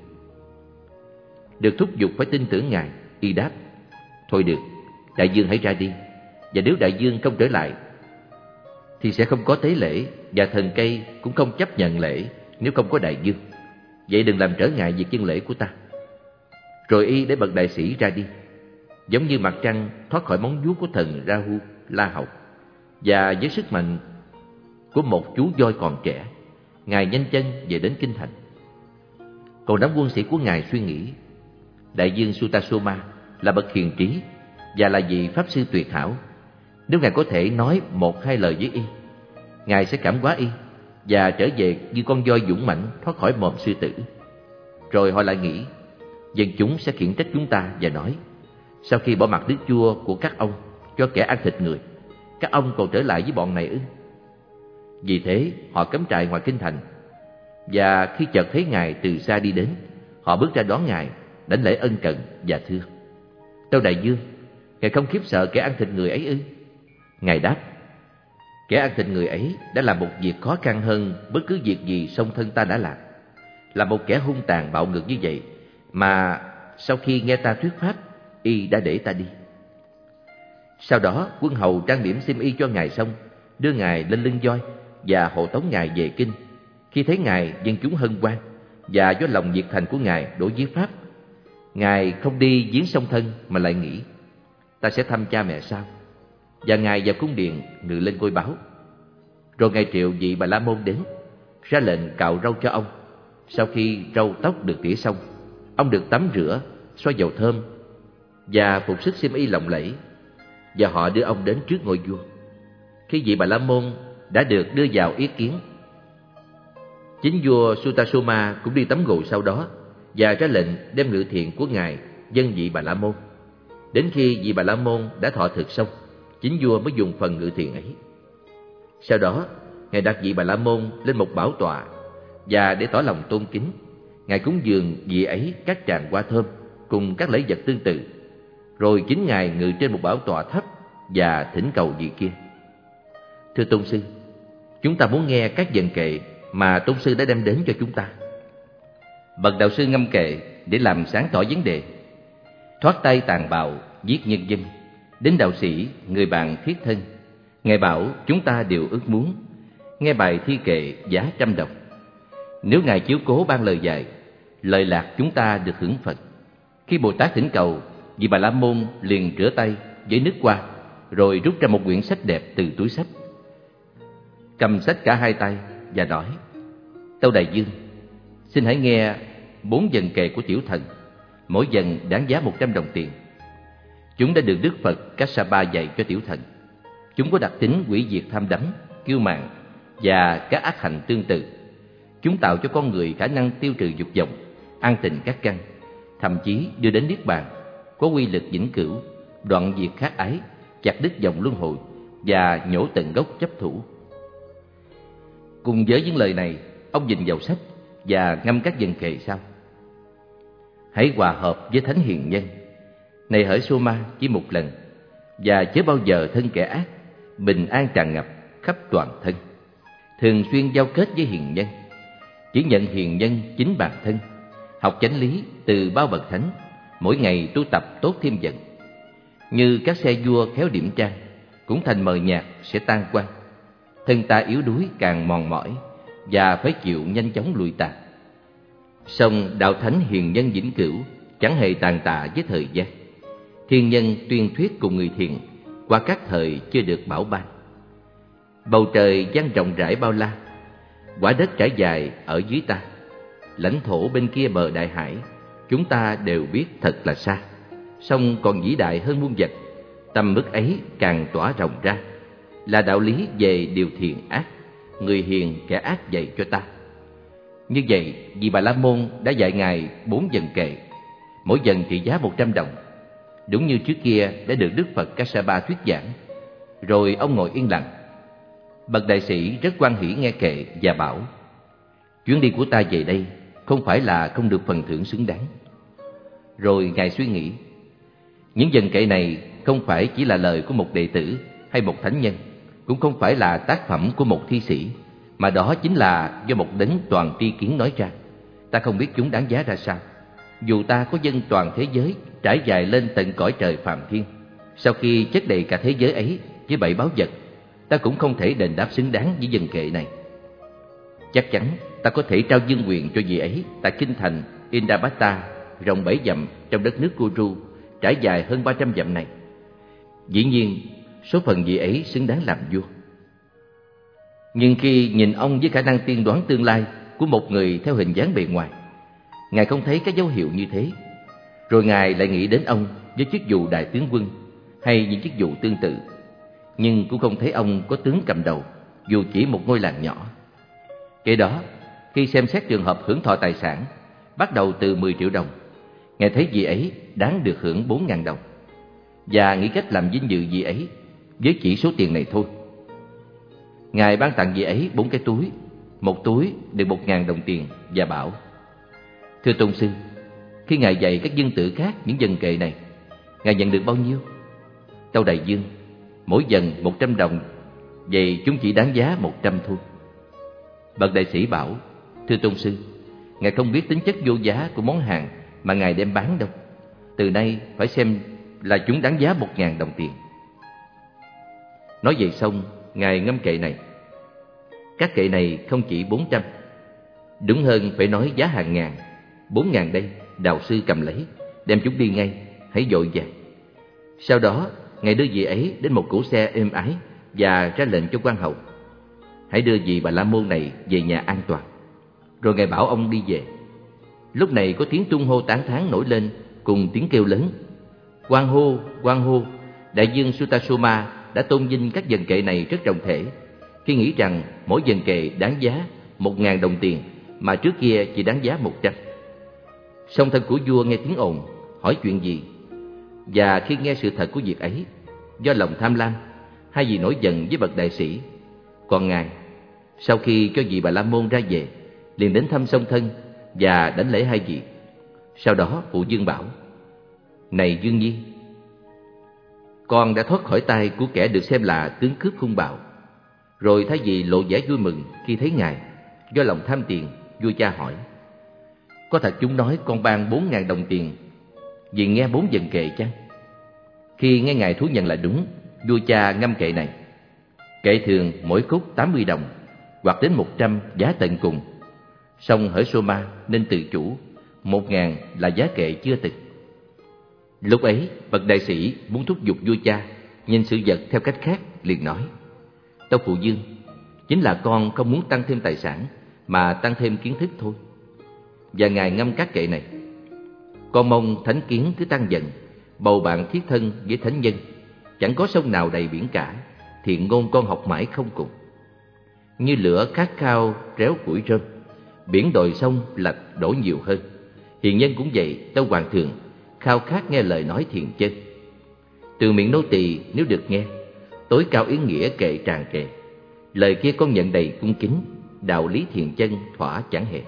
Được thúc giục phải tin tưởng ngài, y đáp: thôi được, đại dương hãy ra đi. Và nếu đại dương không trở lại thì sẽ không có tế lễ, và thần cây cũng không chấp nhận lễ nếu không có đại dương. Vậy đừng làm trở ngại việc dâng lễ của ta. Rồi y để bậc đại sĩ ra đi, giống như mặt trăng thoát khỏi móng vuốt của thần Rahu La Hầu. Và với sức mạnh của một chú voi còn trẻ, ngài nhanh chân về đến kinh thành. Còn đám quân sĩ của ngài suy nghĩ: đại dương Sutasoma là bậc hiền trí và là vị pháp sư tuyệt hảo. Nếu ngài có thể nói 1-2 lời với y, ngài sẽ cảm hóa y và trở về như con voi dũng mãnh thoát khỏi mồm sư tử. Rồi họ lại nghĩ: dân chúng sẽ khiển trách chúng ta và nói: sau khi bỏ mặc đức vua của các ông cho kẻ ăn thịt người, các ông còn trở lại với bọn này ư? Vì thế họ cắm trại ngoài kinh thành. Và khi chợt thấy ngài từ xa đi đến, họ bước ra đón ngài, đảnh lễ ân cần và thưa: tâu đại dương, Ngài không khiếp sợ kẻ ăn thịt người ấy ư? Ngài đáp: Kẻ ăn thịt người ấy đã làm một việc khó khăn hơn bất cứ việc gì song thân ta đã làm. Là một kẻ hung tàn bạo ngược như vậy mà sau khi nghe ta thuyết pháp, y đã để ta đi. Sau đó quân hầu trang điểm xiêm y cho ngài xong, đưa ngài lên lưng voi và hộ tống ngài về kinh. Khi thấy ngài, dân chúng hân hoan, và do lòng nhiệt thành của ngài đối với pháp, ngài không đi viếng song thân mà lại nghĩ: ta sẽ thăm cha mẹ sau. Và ngài vào cung điện ngự lên ngôi báo. Rồi ngài triệu vị Bà La Môn đến, ra lệnh cạo râu cho ông. Sau khi râu tóc được tỉa xong, ông được tắm rửa, xoa dầu thơm và phục sức xiêm y lộng lẫy, và họ đưa ông đến trước ngôi vua. Khi vị Bà La Môn đã được đưa vào yết kiến, chính vua Sutasoma cũng đi tắm gội sau đó và ra lệnh đem ngự thiện của ngài dâng vị Bà La Môn. Đến khi vị Bà La Môn đã thọ thực xong, chính vua mới dùng phần ngự thiện ấy. Sau đó ngài đặt vị Bà La Môn lên một bảo tọa, và để tỏ lòng tôn kính, ngài cúng dường vị ấy các tràng hoa thơm cùng các lễ vật tương tự. Rồi chính ngài ngự trên một bảo tọa thấp và thỉnh cầu vị kia: Thưa tôn sư, chúng ta muốn nghe các vần kệ mà tôn sư đã đem đến cho chúng ta. Bậc đạo sư ngâm kệ để làm sáng tỏ vấn đề. Thoát tay tàn bạo, giết nhân dân, đến đạo sĩ, người bạn thiết thân. Ngài bảo chúng ta đều ước muốn nghe bài thi kệ giá 100 đồng. Nếu ngài chiếu cố ban lời dạy, lời lạc chúng ta được hưởng Phật. Khi Bồ Tát thỉnh cầu, vị Bà La Môn liền rửa tay với nước hoa, rồi rút ra một quyển sách đẹp từ túi sách, cầm sách cả hai tay và nói: Tâu Đại Dương, xin hãy nghe 4 vần kệ của tiểu thần, mỗi vần đáng giá 100 đồng tiền. Chúng đã được Đức Phật Kassapa dạy cho tiểu thần. Chúng có đặc tính hủy diệt tham đắm, kiêu mạn và các ác hành tương tự. Chúng tạo cho con người khả năng tiêu trừ dục vọng, an tịnh các căn, thậm chí đưa đến niết bàn, có quy lực vĩnh cửu, đoạn diệt khát ái, chặt đứt dòng luân hồi và nhổ tận gốc chấp thủ. Cùng với những lời này, ông nhìn vào sách và ngâm các vần kệ sau: Hãy hòa hợp với thánh hiền nhân, này hỡi Soma chỉ một lần, và chớ bao giờ thân kẻ ác, bình an tràn ngập khắp toàn thân. Thường xuyên giao kết với hiền nhân, chỉ nhận hiền nhân chính bản thân, học chánh lý từ bao bậc thánh, mỗi ngày tu tập tốt thêm dần. Như các xe vua khéo điểm trang, cũng thành mờ nhạt sẽ tan quang. Thân ta yếu đuối càng mòn mỏi, và phải chịu nhanh chóng lụi tàn. Song đạo thánh hiền nhân vĩnh cửu chẳng hề tàn tạ với thời gian. Thiên nhân tuyên thuyết cùng người thiện qua các thời chưa được bảo ban. Bầu trời dang rộng rãi bao la, quả đất trải dài ở dưới ta. Lãnh thổ bên kia bờ đại hải, chúng ta đều biết thật là xa, song còn vĩ đại hơn muôn vật. Tầm mức ấy càng tỏa rộng ra, là đạo lý về điều thiện ác, người hiền kẻ ác dạy cho ta. Như vậy, vị Bà La Môn đã dạy ngài 4 vần kệ, mỗi vần trị giá 100 đồng, đúng như trước kia đã được Đức Phật Kassapa thuyết giảng. Rồi ông ngồi yên lặng. Bậc đại sĩ rất hoan hỉ nghe kệ và bảo: Chuyến đi của ta về đây không phải là không được phần thưởng xứng đáng. Rồi ngài suy nghĩ: những vần kệ này không phải chỉ là lời của một đệ tử hay một thánh nhân, cũng không phải là tác phẩm của một thi sĩ, mà đó chính là do một đấng toàn tri kiến nói ra. Ta không biết chúng đáng giá ra sao. Dù ta có dâng toàn thế giới trải dài lên tận cõi trời phàm thiên, sau khi chất đầy cả thế giới ấy với 7 báu vật, ta cũng không thể đền đáp xứng đáng với vần kệ này. Chắc chắn ta có thể trao vinh quyền cho vị ấy tại kinh thành Indapata, rộng 7 dặm trong đất nước Kuru, trải dài hơn 300 dặm này. Dĩ nhiên, số phận vị ấy xứng đáng làm vua. Nhưng khi nhìn ông với khả năng tiên đoán tương lai của một người theo hình dáng bề ngoài, ngài không thấy các dấu hiệu như thế. Rồi ngài lại nghĩ đến ông với chức vụ đại tướng quân hay những chức vụ tương tự, nhưng cũng không thấy ông có tướng cầm đầu, dù chỉ một ngôi làng nhỏ. Kế đó, khi xem xét trường hợp hưởng thọ tài sản, bắt đầu từ 10 triệu đồng, ngài thấy vị ấy đáng được hưởng 4.000 đồng, và nghĩ cách làm vinh dự vị ấy với chỉ số tiền này thôi. Ngài ban tặng vị ấy 4 cái túi, một túi được 1.000 đồng tiền, và bảo: Thưa tôn sư, khi ngài dạy các dân tử khác những vần kệ này, ngài nhận được bao nhiêu? Tâu đại dương, mỗi dần 100 đồng, vậy chúng chỉ đáng giá 100 thôi. Bậc đại sĩ bảo, thưa tôn sư, ngài không biết tính chất vô giá của món hàng mà ngài đem bán đâu. Từ nay phải xem là chúng đáng giá 1.000 đồng tiền. Nói vậy xong, ngài ngâm kệ này. Các kệ này không chỉ 400, đúng hơn phải nói giá hàng ngàn. 4.000 đây, đạo sư cầm lấy, đem chúng đi ngay, hãy vội vàng. Sau đó, ngài đưa vị ấy đến một cỗ xe êm ái và ra lệnh cho quan hầu: hãy đưa vị Bà La Môn này về nhà an toàn. Rồi ngài bảo ông đi về. Lúc này có tiếng tung hô tán thán nổi lên cùng tiếng kêu lớn: Quan hô, quan hô! Đại dương Sutasoma đã tôn vinh các dần kệ này rất trọng thể, khi nghĩ rằng mỗi dần kệ đáng giá 1.000 đồng tiền mà trước kia chỉ đáng giá 100. Song thân của vua nghe tiếng ồn, hỏi chuyện gì, và khi nghe sự thật của việc ấy, do lòng tham lam, hai vị nổi giận với bậc đại sĩ. Còn ngài, sau khi cho vị Bà La Môn ra về, liền đến thăm song thân và đảnh lễ hai vị. Sau đó phụ vương bảo: này Dương Nhi, con đã thoát khỏi tay của kẻ được xem là tướng cướp hung bạo. Rồi thay vì lộ vẻ vui mừng khi thấy ngài, do lòng tham tiền, vua cha hỏi: có thật chúng nói con ban 4.000 đồng tiền vì nghe 4 dần kệ chăng? Khi nghe ngài thú nhận là đúng, vua cha ngâm kệ này. Kệ thường mỗi khúc 80 đồng, hoặc đến 100 giá tận cùng. Song hỡi Soma nên tự chủ, 1.000 là giá kệ chưa từng. Lúc ấy bậc đại sĩ muốn thúc giục vua cha nhìn sự vật theo cách khác, liền nói: tâu phụ vương, chính là con không muốn tăng thêm tài sản mà tăng thêm kiến thức thôi. Và ngài ngâm các kệ này: con mong thánh kiến cứ tăng dần, bầu bạn thiết thân với thánh nhân. Chẳng có sông nào đầy biển cả, thiện ngôn con học mãi không cùng. Như lửa khát khao réo củi rơm, biển đồi sông lạch đổ nhiều hơn. Hiền nhân cũng vậy, tâu hoàng thượng, khao khát nghe lời nói thiền chân. Từ miệng nô tỳ nếu được nghe, tối cao ý nghĩa kệ tràn kệ. Lời kia con nhận đầy cung kính, đạo lý thiền chân thỏa chẳng hề.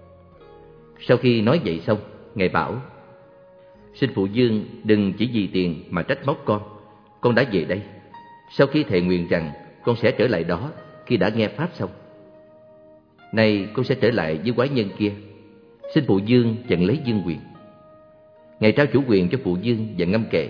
Sau khi nói vậy xong, ngài bảo: xin phụ vương đừng chỉ vì tiền mà trách móc con đã về đây. Sau khi thề nguyện rằng con sẽ trở lại đó khi đã nghe pháp xong. Nay con sẽ trở lại với quái nhân kia, xin phụ vương nhận lấy vương quyền. Ngài trao chủ quyền cho phụ vương và ngâm kệ: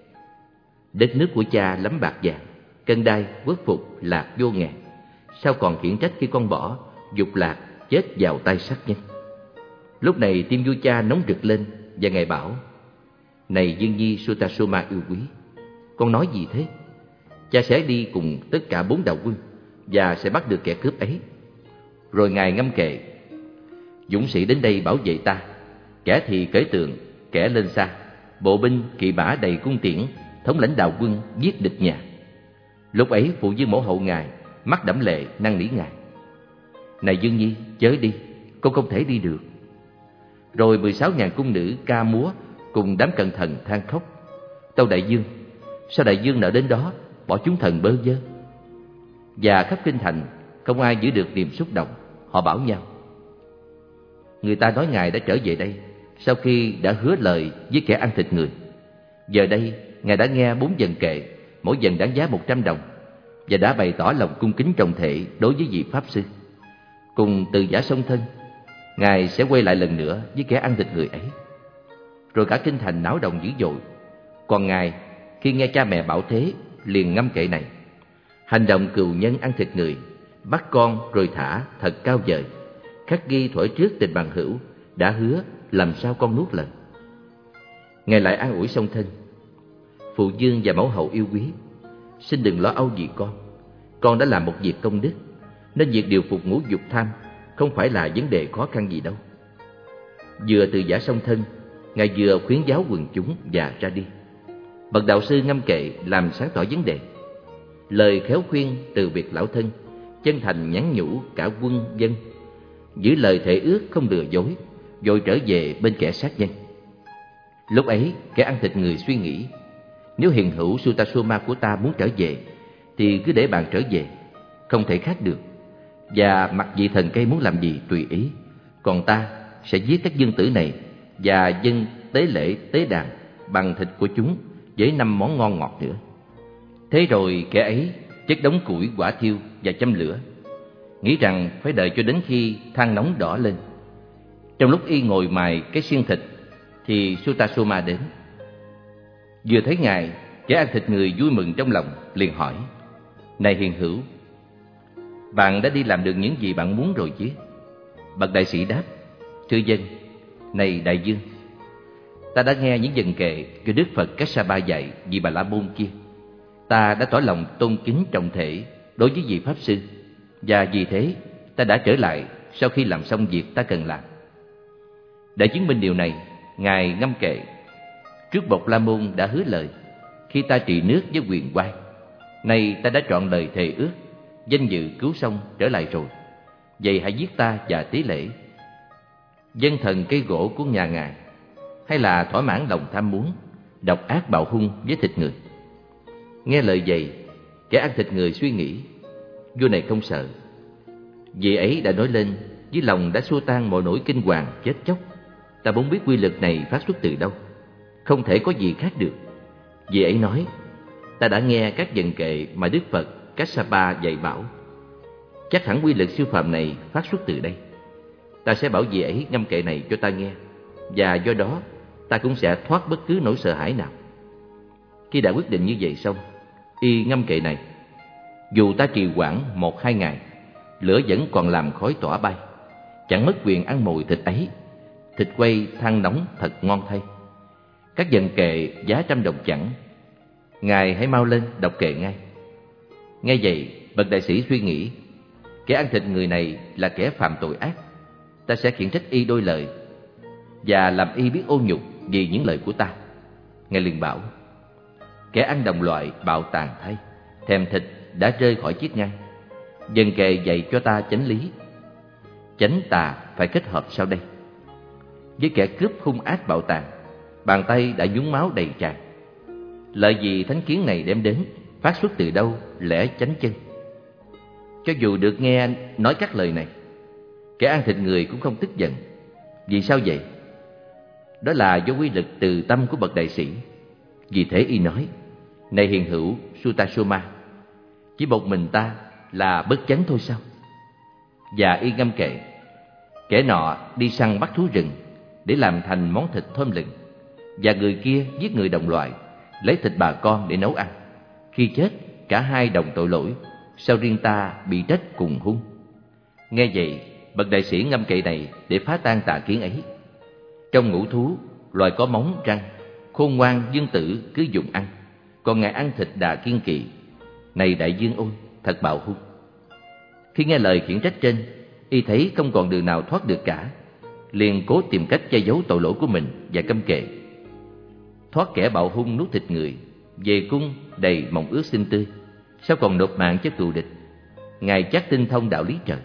đất nước của cha lắm bạc vàng, cân đai quốc phục lạc vô ngàn. Sao còn khiển trách khi con bỏ, dục lạc chết vào tay sát nhân. Lúc này tim vua cha nóng rực lên, và ngài bảo: này Dương Nhi Sutasoma yêu quý, con nói gì thế? Cha sẽ đi cùng tất cả 4 đạo quân và sẽ bắt được kẻ cướp ấy. Rồi ngài ngâm kệ: dũng sĩ đến đây bảo vệ ta, kẻ thì cởi tường, kẻ lên xa, bộ binh kỵ mã đầy cung tiễn, thống lãnh đạo quân giết địch nhà. Lúc ấy phụ vương mẫu hậu ngài mắt đẫm lệ năn nỉ ngài: này Dương Nhi, chớ đi, con không thể đi được. Rồi 16.000 cung nữ ca múa cùng đám cận thần than khóc: tâu đại dương, sao đại dương nợ đến đó bỏ chúng thần bơ vơ? Và khắp kinh thành không ai giữ được niềm xúc động. Họ bảo nhau: người ta nói ngài đã trở về đây sau khi đã hứa lời với kẻ ăn thịt người. Giờ đây ngài đã nghe 4 dần kệ, mỗi dần đáng giá 100 đồng, và đã bày tỏ lòng cung kính trọng thể đối với vị pháp sư. Cùng từ giả song thân, ngài sẽ quay lại lần nữa với kẻ ăn thịt người ấy. Rồi cả kinh thành náo động dữ dội. Còn ngài, khi nghe cha mẹ bảo thế, liền ngâm kệ này: hành động cừu nhân ăn thịt người, bắt con rồi thả thật cao vời. Khắc ghi thuở trước tình bằng hữu, đã hứa làm sao con nuốt lời. Ngài lại an ủi song thân: phụ vương và mẫu hậu yêu quý, xin đừng lo âu vì con đã làm một việc công đức, nên việc điều phục ngũ dục tham không phải là vấn đề khó khăn gì đâu. Vừa từ giả song thân, ngài vừa khuyến giáo quần chúng và ra đi. Bậc đạo sư ngâm kệ làm sáng tỏ vấn đề. Lời khéo khuyên từ biệt lão thân, chân thành nhắn nhủ cả quân dân, giữ lời thệ ước không lừa dối, rồi trở về bên kẻ sát nhân. Lúc ấy kẻ ăn thịt người suy nghĩ: nếu hiền hữu Sutasoma của ta muốn trở về thì cứ để bạn trở về, không thể khác được. Và mặc vị thần cây muốn làm gì tùy ý, còn ta sẽ giết các dương tử này và dâng tế lễ tế đàn bằng thịt của chúng với 5 món ngon ngọt nữa. Thế rồi kẻ ấy chất đống củi quả thiêu và châm lửa, nghĩ rằng phải đợi cho đến khi than nóng đỏ lên. Trong lúc y ngồi mài cái xiên thịt thì Sutasoma đến. Vừa thấy ngài, kẻ ăn thịt người vui mừng trong lòng, liền hỏi: "Này hiền hữu, bạn đã đi làm được những gì bạn muốn rồi chứ?" Bậc đại sĩ đáp: "Thưa dân, này đại dương, ta đã nghe những dần kệ do Đức Phật Kassapa dạy vì Bà La Môn kia. Ta đã tỏ lòng tôn kính trọng thể đối với vị Pháp Sư, và vì thế ta đã trở lại sau khi làm xong việc ta cần làm. Để chứng minh điều này, Ngài ngâm kệ: Trước Bộc La Môn đã hứa lời khi ta trị nước với quyền oai. Nay ta đã trọn lời thề ước, danh dự cứu xong trở lại rồi. Vậy hãy giết ta và tế lễ. Dân thần cây gỗ của nhà Ngài, hay là thỏa mãn lòng tham muốn, độc ác bạo hung với thịt người?" Nghe lời vậy, kẻ ăn thịt người suy nghĩ: Vua này không sợ. Vị ấy đã nói lên với lòng đã xua tan mọi nỗi kinh hoàng chết chóc: "Ta muốn biết quy lực này phát xuất từ đâu, không thể có gì khác được." Vị ấy nói: "Ta đã nghe các dần kệ mà Đức Phật Kassapa dạy bảo. Chắc hẳn quy lực siêu phàm này phát xuất từ đây. Ta sẽ bảo vị ấy ngâm kệ này cho ta nghe, và do đó ta cũng sẽ thoát bất cứ nỗi sợ hãi nào." Khi đã quyết định như vậy xong, y ngâm kệ này: "Dù ta trì hoãn 1-2 ngày, lửa vẫn còn làm khói tỏa bay. Chẳng mất quyền ăn mồi thịt ấy. Thịt quay than nóng thật ngon thay. Các dần kệ giá 100 đồng chẳng. Ngài hãy mau lên đọc kệ ngay." Nghe vậy, bậc đại sĩ suy nghĩ: Kẻ ăn thịt người này là kẻ phạm tội ác. Ta sẽ khiển trách y đôi lời, và làm y biết ô nhục vì những lời của ta. Ngài liền bảo: "Kẻ ăn đồng loại bạo tàn thay, thèm thịt đã rơi khỏi chiếc ngăn. Dần kệ dạy cho ta chánh lý. Chánh tà phải kết hợp sau đây. Với kẻ cướp hung ác bạo tàn, bàn tay đã nhúng máu đầy tràn. Lợi gì thánh kiến này đem đến, phát xuất từ đâu lẽ chánh chân?" Cho dù được nghe nói các lời này, kẻ ăn thịt người cũng không tức giận. Vì sao vậy? Đó là do quy lực từ tâm của bậc đại sĩ. Vì thế y nói: "Này hiền hữu Sutasoma, chỉ một mình ta là bất chánh thôi sao?" Và y ngâm kệ: "Kẻ nọ đi săn bắt thú rừng để làm thành món thịt thơm lừng, và người kia giết người đồng loại, lấy thịt bà con để nấu ăn. Khi chết, cả hai đồng tội lỗi, sao riêng ta bị trách cùng hung?" Nghe vậy, bậc đại sĩ ngâm kệ này để phá tan tà kiến ấy. Trong ngũ thú, loài có móng răng, khôn ngoan dương tử cứ dùng ăn, còn Ngài ăn thịt đà kiên kỵ. Này đại dương ôi, thật bạo hung. Khi nghe lời khiển trách trên, y thấy không còn đường nào thoát được cả, liền cố tìm cách che giấu tội lỗi của mình và câm kệ. Thoát kẻ bạo hung nuốt thịt người, về cung đầy mộng ước xinh tươi, sao còn nộp mạng cho cừu địch? Ngài chắc tinh thông đạo lý trời.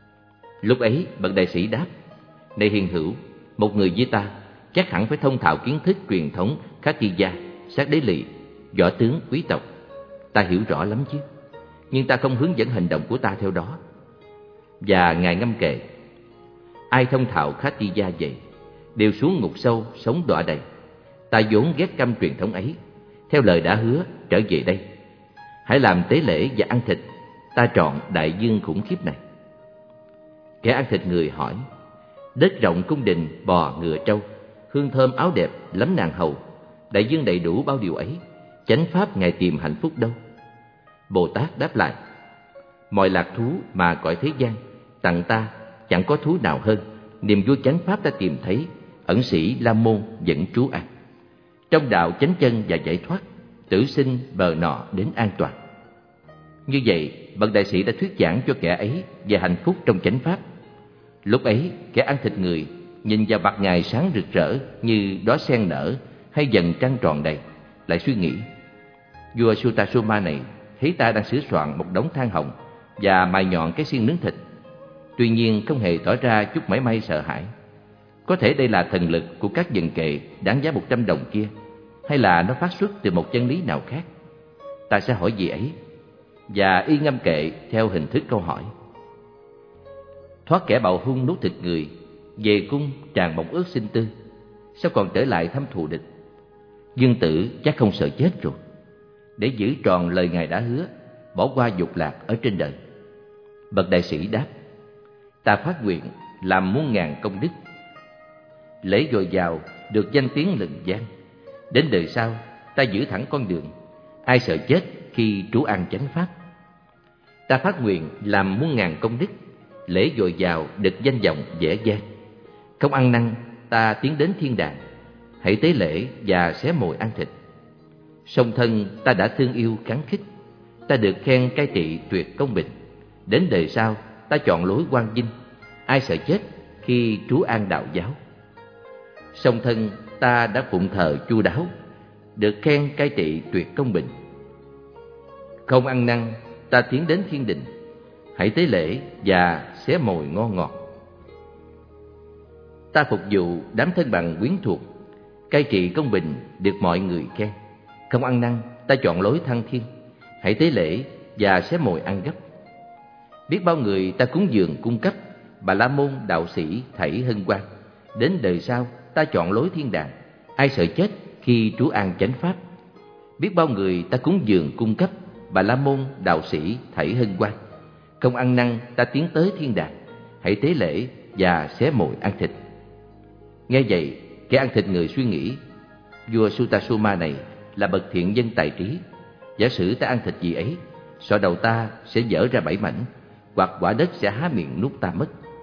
Lúc ấy bậc đại sĩ đáp: "Này hiền hữu, một người như ta chắc hẳn phải thông thạo kiến thức truyền thống Khattiya, sát đế lỵ, võ tướng quý tộc. Ta hiểu rõ lắm chứ, nhưng ta không hướng dẫn hành động của ta theo đó." Và Ngài ngâm kệ: "Ai thông thạo Khattiya vậy, đều xuống ngục sâu sống đọa đầy. Ta vốn ghét căm truyền thống ấy, theo lời đã hứa trở về đây. Hãy làm tế lễ và ăn thịt, ta trọn đại dương khủng khiếp này." Kẻ ăn thịt người hỏi: "Đất rộng cung đình, bò ngựa trâu, hương thơm áo đẹp lắm nàng hầu, đại dương đầy đủ bao điều ấy, chánh pháp Ngài tìm hạnh phúc đâu?" Bồ Tát đáp lại: "Mọi lạc thú mà cõi thế gian tặng ta, chẳng có thú nào hơn niềm vui chánh pháp ta tìm thấy, ẩn sĩ La Môn vẫn trú an. Trong đạo chánh chân và giải thoát, tử sinh bờ nọ đến an toàn." Như vậy, bậc đại sĩ đã thuyết giảng cho kẻ ấy về hạnh phúc trong chánh pháp. Lúc ấy, kẻ ăn thịt người nhìn vào mặt Ngài sáng rực rỡ như đóa sen nở hay dần trăng tròn đầy, lại suy nghĩ: Vua Sutasoma này thấy ta đang sửa soạn một đống than hồng và mài nhọn cái xiên nướng thịt, tuy nhiên không hề tỏ ra chút mảy may sợ hãi. Có thể đây là thần lực của các dần kệ đáng giá 100 đồng kia, hay là nó phát xuất từ một chân lý nào khác. Ta sẽ hỏi gì ấy, và y ngâm kệ theo hình thức câu hỏi: "Thoát kẻ bạo hung nuốt thịt người, về cung tràn mộng ước xinh tươi, sao còn trở lại thăm thù địch? Dương tử chắc không sợ chết rồi. để giữ tròn lời Ngài đã hứa, bỏ qua dục lạc ở trên đời. Bậc đại sĩ đáp: ta phát nguyện làm muôn ngàn công đức, lễ dồi dào, được danh tiếng lừng danh. Đến đời sau ta giữ thẳng con đường, ai sợ chết khi trú an chánh pháp. Ta phát nguyện làm muôn ngàn công đức, lễ dồi dào, được danh vọng dễ dàng. Không ăn năn ta tiến đến thiên đàng, hãy tế lễ và xé mồi ăn thịt. Song thân ta đã thương yêu kháng khích, ta được khen cai trị tuyệt công bình. Đến đời sau ta chọn lối quang vinh, ai sợ chết khi trú an đạo giáo. Song thân ta đã phụng thờ chu đáo, được khen cai trị tuyệt công bình. Không ăn năn ta tiến đến thiên đình, hãy tế lễ và xé mồi ngon ngọt. Ta phục vụ đám thân bằng quyến thuộc, cai trị công bình, được mọi người khen. Không ăn năn ta chọn lối thăng thiên, hãy tế lễ và xé mồi ăn gấp. Biết bao người ta cúng dường cung cấp, Bà la môn đạo sĩ thảy hân hoan. Đến đời sau ta chọn lối thiên đàng, ai sợ chết khi trú an chánh pháp. Biết bao người ta cúng dường cung cấp, Bà la môn đạo sĩ thảy hân hoan. Không ăn năn ta tiến tới thiên đàng, hãy tế lễ và xé mồi ăn thịt. Nghe vậy, kẻ ăn thịt người suy nghĩ: vua Sutasoma này là bậc thiện dân tài trí. Giả sử ta ăn thịt gì ấy, sợ đầu ta sẽ vỡ ra 7 mảnh, hoặc quả đất sẽ há miệng nuốt ta mất.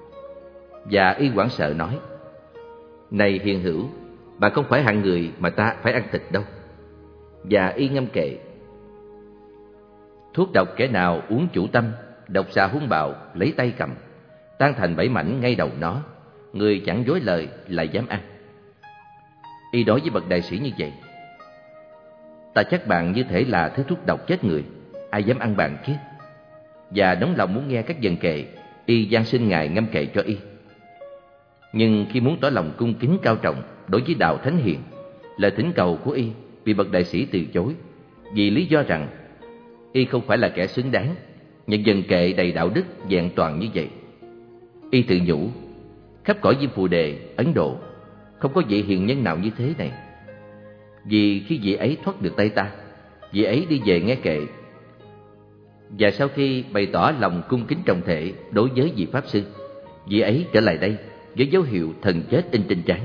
Và y hoảng sợ nói: này hiền hữu, bạn không phải hạng người mà ta phải ăn thịt đâu. Và y ngâm kệ: thuốc độc kẻ nào uống chủ tâm, độc xà hung bạo lấy tay cầm, tan thành 7 mảnh ngay đầu nó, người chẳng dối lời lại dám ăn. Y nói với bậc đại sĩ như vậy: ta chắc bạn như thể là thứ thuốc độc chết người, ai dám ăn bạn chứ? Và nóng lòng muốn nghe các dần kệ, y van xin Ngài ngâm kệ cho y. Nhưng khi muốn tỏ lòng cung kính cao trọng đối với đạo thánh hiền, lời thỉnh cầu của y bị bậc đại sĩ từ chối, vì lý do rằng y không phải là kẻ xứng đáng nhận dần kệ đầy đạo đức vẹn toàn như vậy. Y tự nhủ: khắp cõi Diêm Phù Đề, Ấn Độ, không có vị hiền nhân nào như thế này. Vì khi vị ấy thoát được tay ta, vị ấy đi về nghe kệ. Và sau khi bày tỏ lòng cung kính trọng thể đối với vị Pháp Sư, vị ấy trở lại đây với dấu hiệu thần chết in trên trán.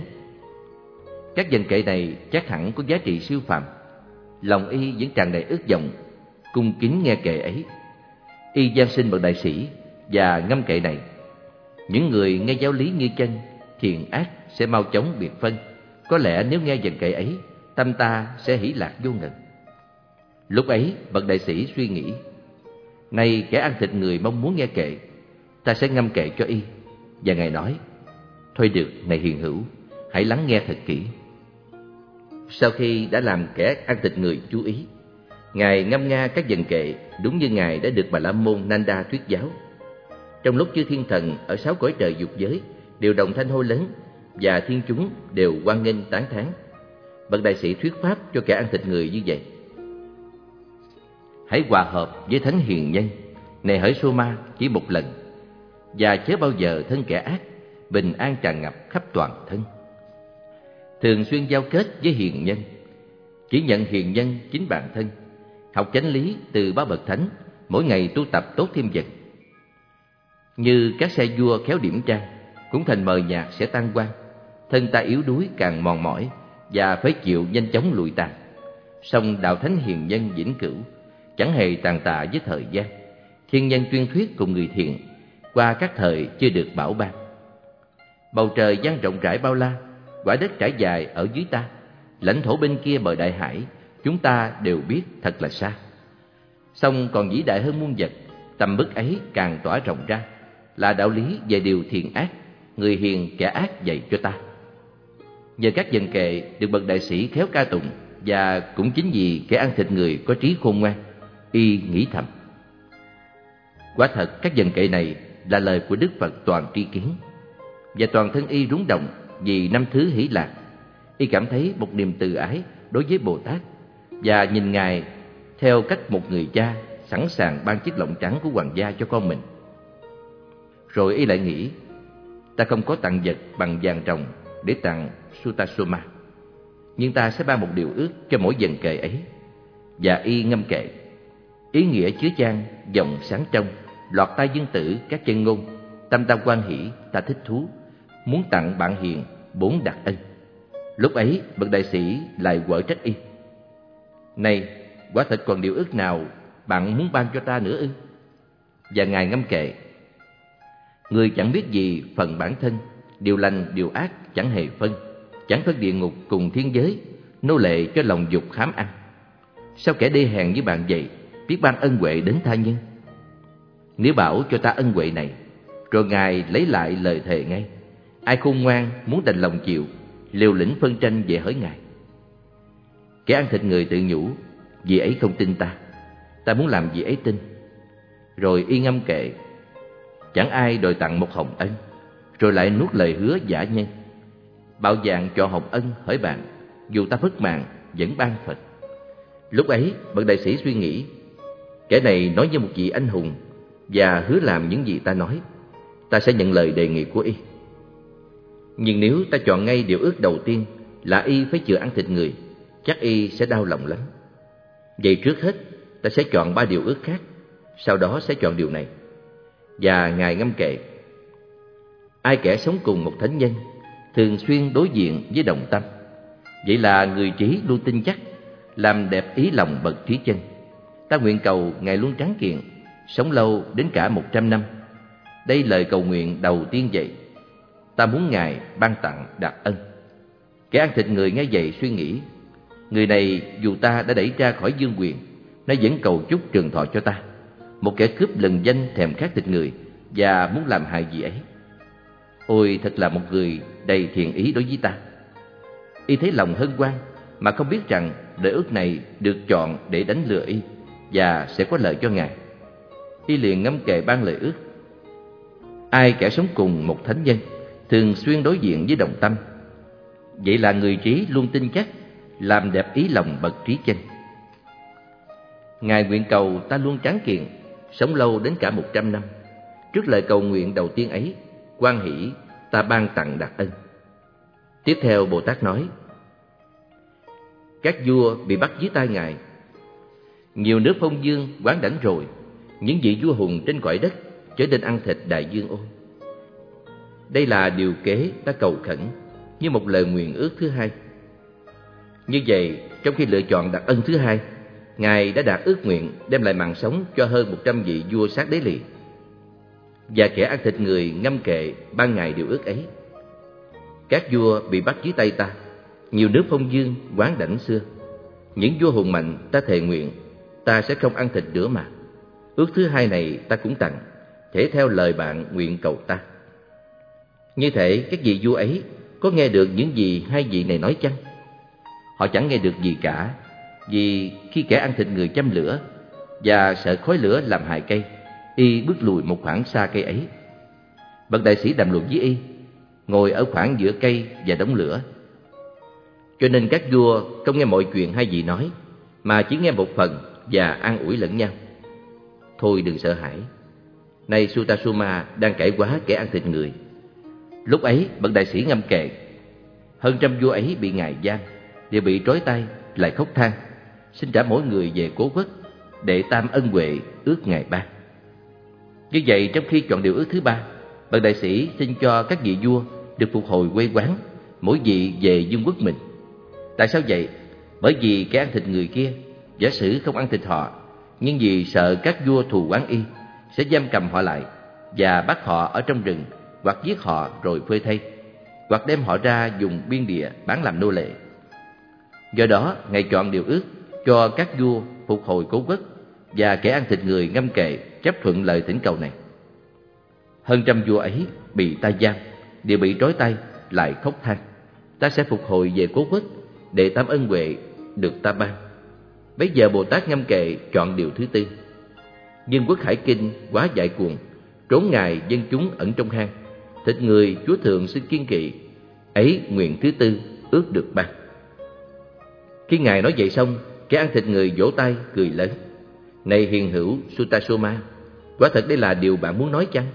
Các dần kệ này chắc hẳn có giá trị siêu phàm. Lòng y vẫn tràn đầy ước vọng cung kính nghe kệ ấy. Y van xin bậc đại sĩ và ngâm kệ này: những người nghe giáo lý như chân, thiện ác sẽ mau chóng biệt phân. Có lẽ nếu nghe dần kệ ấy, tâm ta sẽ hỷ lạc vô ngần. Lúc ấy bậc đại sĩ suy nghĩ: nay kẻ ăn thịt người mong muốn nghe kệ, ta sẽ ngâm kệ cho y. Và Ngài nói: thôi được, này hiền hữu, hãy lắng nghe thật kỹ. Sau khi đã làm kẻ ăn thịt người chú ý, Ngài ngâm nga các dần kệ đúng như Ngài đã được Bà la môn Nanda thuyết giáo. Trong lúc chư thiên thần ở 6 cõi trời dục giới đều đồng thanh hô lớn, và thiên chúng đều hoan nghênh tán thán, bậc đại sĩ thuyết pháp cho kẻ ăn thịt người như vậy: hãy hòa hợp với thánh hiền nhân, này hỡi Soma, chỉ một lần, và chớ bao giờ thân kẻ ác, bình an tràn ngập khắp toàn thân. Thường xuyên giao kết với hiền nhân, chỉ nhận hiền nhân chính bản thân, học chánh lý từ ba bậc thánh, mỗi ngày tu tập tốt thêm dần. Như các xe vua khéo điểm trang, cũng thành mờ nhạt sẽ tan quang. Thân ta yếu đuối càng mòn mỏi, và phải chịu nhanh chóng lụi tàn. Song đạo thánh hiền nhân vĩnh cửu, chẳng hề tàn tạ với thời gian. Thiên nhân tuyên thuyết cùng người thiện, qua các thời chưa được bảo ban. Bầu trời dang rộng rãi bao la, quả đất trải dài ở dưới ta, lãnh thổ bên kia bờ đại hải, chúng ta đều biết thật là xa. Song còn vĩ đại hơn muôn vật, tầm mức ấy càng tỏa rộng ra, là đạo lý về điều thiện ác, người hiền kẻ ác dạy cho ta. Nhờ các dần kệ được bậc đại sĩ khéo ca tụng, và cũng chính vì kẻ ăn thịt người có trí khôn ngoan, y nghĩ thầm: quả thật các dần kệ này là lời của Đức Phật toàn tri kiến. Và toàn thân y rúng động vì 5 thứ hỷ lạc. Y cảm thấy một niềm từ ái đối với Bồ Tát, và nhìn Ngài theo cách một người cha sẵn sàng ban chiếc lọng trắng của hoàng gia cho con mình. Rồi y lại nghĩ: ta không có tặng vật bằng vàng ròng để tặng Sutasoma, nhưng ta sẽ ban một điều ước cho mỗi dần kệ ấy, và y ngâm kệ. Ý nghĩa chứa chan, dòng sáng trong, lọt tai dương tử các chân ngôn. Tâm ta hoan hỷ, ta thích thú, muốn tặng bạn hiền 4 đặc ân. Lúc ấy bậc đại sĩ lại quở trách y: Này, quả thật còn điều ước nào bạn muốn ban cho ta nữa ư? Và ngài ngâm kệ: Người chẳng biết gì phần bản thân, điều lành điều ác chẳng hề phân, chẳng phân địa ngục cùng thiên giới, nô lệ cho lòng dục hám ăn. Sao kẻ đê hèn như bạn vậy biết ban ân huệ đến tha nhân? Nếu bảo cho ta ân huệ này, rồi ngài lấy lại lời thề ngay. Ai khôn ngoan muốn đành lòng chịu, liều lĩnh phân tranh về hỡi ngài. Kẻ ăn thịt người tự nhủ: Vì ấy không tin ta muốn làm vì ấy tin. Rồi y ngâm kệ: Chẳng ai đòi tặng một hồng ân, rồi lại nuốt lời hứa giả nhân. Bạo dạng cho hồng ân hỡi bạn, dù ta phất mạng vẫn ban Phật. Lúc ấy bậc đại sĩ suy nghĩ: Kẻ này nói như một vị anh hùng, và hứa làm những gì ta nói, ta sẽ nhận lời đề nghị của y. Nhưng nếu ta chọn ngay điều ước đầu tiên là y phải chừa ăn thịt người, chắc y sẽ đau lòng lắm. Vậy trước hết ta sẽ chọn 3 điều ước khác, sau đó sẽ chọn điều này. Và ngài ngâm kệ: Ai kẻ sống cùng một thánh nhân, thường xuyên đối diện với đồng tâm, vậy là người trí luôn tin chắc, làm đẹp ý lòng bậc trí chân. Ta nguyện cầu ngài luôn tráng kiện, sống lâu đến cả 100 năm. Đây lời cầu nguyện đầu tiên vậy. Ta muốn ngài ban tặng đặc ân. Kẻ ăn thịt người nghe vậy suy nghĩ: Người này dù ta đã đẩy ra khỏi dương quyền, nó vẫn cầu chúc trường thọ cho ta. Một kẻ cướp lừng danh thèm khát thịt người và muốn làm hại gì ấy. Ôi, thật là một người đầy thiện ý đối với ta. Y thấy lòng hân hoan mà không biết rằng lời ước này được chọn để đánh lừa y và sẽ có lợi cho ngài. Y liền ngâm kệ ban lời ước: Ai kẻ sống cùng một thánh nhân, thường xuyên đối diện với đồng tâm, vậy là người trí luôn tin chắc, làm đẹp ý lòng bậc trí chân. Ngài nguyện cầu ta luôn tráng kiện, sống lâu đến cả 100 năm. Trước lời cầu nguyện đầu tiên ấy, hoan hỷ ta ban tặng đặc ân. Tiếp theo Bồ Tát nói: Các vua bị bắt dưới tay ngài. Nhiều nước phong dương quán đảnh rồi, những vị vua hùng trên cõi đất trở nên ăn thịt đại dương ôi. Đây là điều kế ta cầu khẩn như một lời nguyện ước thứ hai. Như vậy, trong khi lựa chọn đặc ân thứ hai, ngài đã đạt ước nguyện đem lại mạng sống cho hơn 100 vị vua sát đế lì. Và kẻ ăn thịt người ngâm kệ ban ngài điều ước ấy: Các vua bị bắt dưới tay ta, nhiều nước phong dương quán đảnh xưa, những vua hùng mạnh ta thề nguyện ta sẽ không ăn thịt nữa mà. Ước thứ hai này ta cũng tặng, thể theo lời bạn nguyện cầu ta. Như thể các vị vua ấy có nghe được những gì hai vị này nói chăng? Họ chẳng nghe được gì cả, vì khi kẻ ăn thịt người châm lửa và sợ khói lửa làm hại cây, y bước lùi một khoảng xa cây ấy. Bậc đại sĩ đàm luận với y, ngồi ở khoảng giữa cây và đống lửa. Cho nên các vua không nghe mọi chuyện hai vị nói, mà chỉ nghe một phần và an ủi lẫn nhau. Thôi đừng sợ hãi, nay Sutasoma đang cải hóa kẻ ăn thịt người. Lúc ấy bậc đại sĩ ngâm kệ: Hơn trăm vua ấy bị ngài giam, đều bị trói tay, lại khóc than, xin trả mỗi người về cố quốc, để tam ân huệ ước ngài ban. Như vậy, trong khi chọn điều ước thứ ba, bậc đại sĩ xin cho các vị vua được phục hồi quê quán, mỗi vị về vương quốc mình. Tại sao vậy? Bởi vì kẻ ăn thịt người kia giả sử không ăn thịt họ, nhưng vì sợ các vua thù oán y sẽ giam cầm họ lại và bắt họ ở trong rừng, hoặc giết họ rồi phơi thây, hoặc đem họ ra dùng biên địa bán làm nô lệ. Do đó, ngài chọn điều ước cho các vua phục hồi cố quốc, và kẻ ăn thịt người ngâm kệ chấp thuận lời thỉnh cầu này. Hơn trăm vua ấy bị ta giam, đều bị trói tay, lại khóc than, ta sẽ phục hồi về cố quốc, để tam ân huệ được ta ban. Bấy giờ Bồ Tát ngâm kệ chọn điều thứ tư: Dân quốc hải kinh quá dại cuồng, trốn ngài dân chúng ẩn trong hang, thịt người Chúa thường xin kiên kỵ, ấy nguyện thứ tư ước được ban. Khi ngài nói vậy xong, kẻ ăn thịt người vỗ tay cười lớn: Này hiền hữu Sutasoma, quả thật đây là điều bạn muốn nói chăng?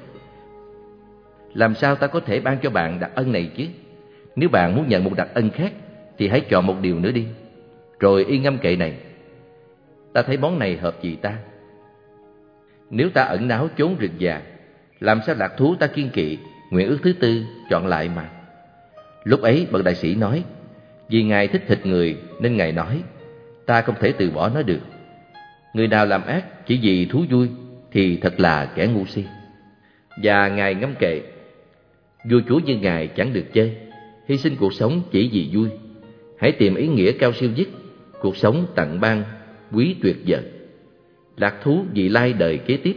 Làm sao ta có thể ban cho bạn đặc ân này chứ? Nếu bạn muốn nhận một đặc ân khác thì hãy chọn một điều nữa đi. Rồi y ngâm kệ này: ta thấy món này hợp vị ta. Nếu ta ẩn náu trốn rừng già, làm sao lạc thú ta kiên kỵ nguyện ước thứ tư chọn lại mà. Lúc ấy bậc đại sĩ nói, vì Ngài thích thịt người nên Ngài nói, ta không thể từ bỏ nó được. Người nào làm ác chỉ vì thú vui thì thật là kẻ ngu si. Và Ngài ngâm kệ, vua chúa như Ngài chẳng được chơi, hy sinh cuộc sống chỉ vì vui. Hãy tìm ý nghĩa cao siêu nhất, cuộc sống tặng ban quý tuyệt vời, lạc thú vị lai đời kế tiếp.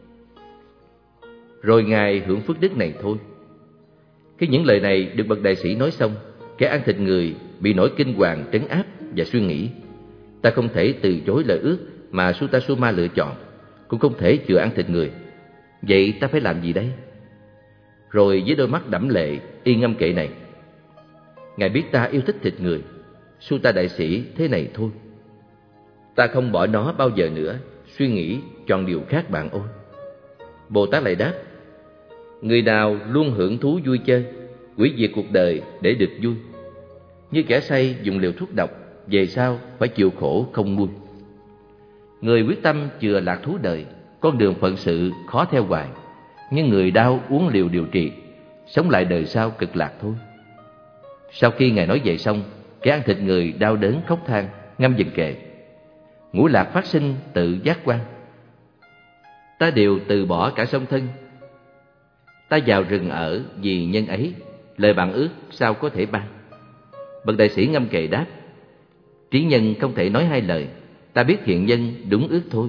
Rồi Ngài hưởng phước đức này thôi. Khi những lời này được bậc đại sĩ nói xong, kẻ ăn thịt người bị nỗi kinh hoàng trấn áp và suy nghĩ, ta không thể từ chối lời ước mà Sutasoma lựa chọn, cũng không thể chừa ăn thịt người. Vậy ta phải làm gì đây? Rồi với đôi mắt đẫm lệ y ngâm kệ này, Ngài biết ta yêu thích thịt người, Suta đại sĩ thế này thôi. Ta không bỏ nó bao giờ nữa, suy nghĩ chọn điều khác bạn ôi. Bồ Tát lại đáp, người nào luôn hưởng thú vui chơi, hủy diệt cuộc đời để được vui, như kẻ say dùng liều thuốc độc, về sau phải chịu khổ không nguôi. Người quyết tâm chừa lạc thú đời, con đường phận sự khó theo hoài, nhưng người đau uống liều điều trị, sống lại đời sau cực lạc thôi. Sau khi Ngài nói vậy xong, kẻ ăn thịt người đau đớn khóc than, ngâm dần kệ, ngũ lạc phát sinh tự giác quan, ta đều từ bỏ cả song thân. Ta vào rừng ở vì nhân ấy, lời bạn ước sao có thể ban. Bậc đại sĩ ngâm kệ đáp, trí nhân không thể nói hai lời, ta biết thiện nhân đúng ước thôi.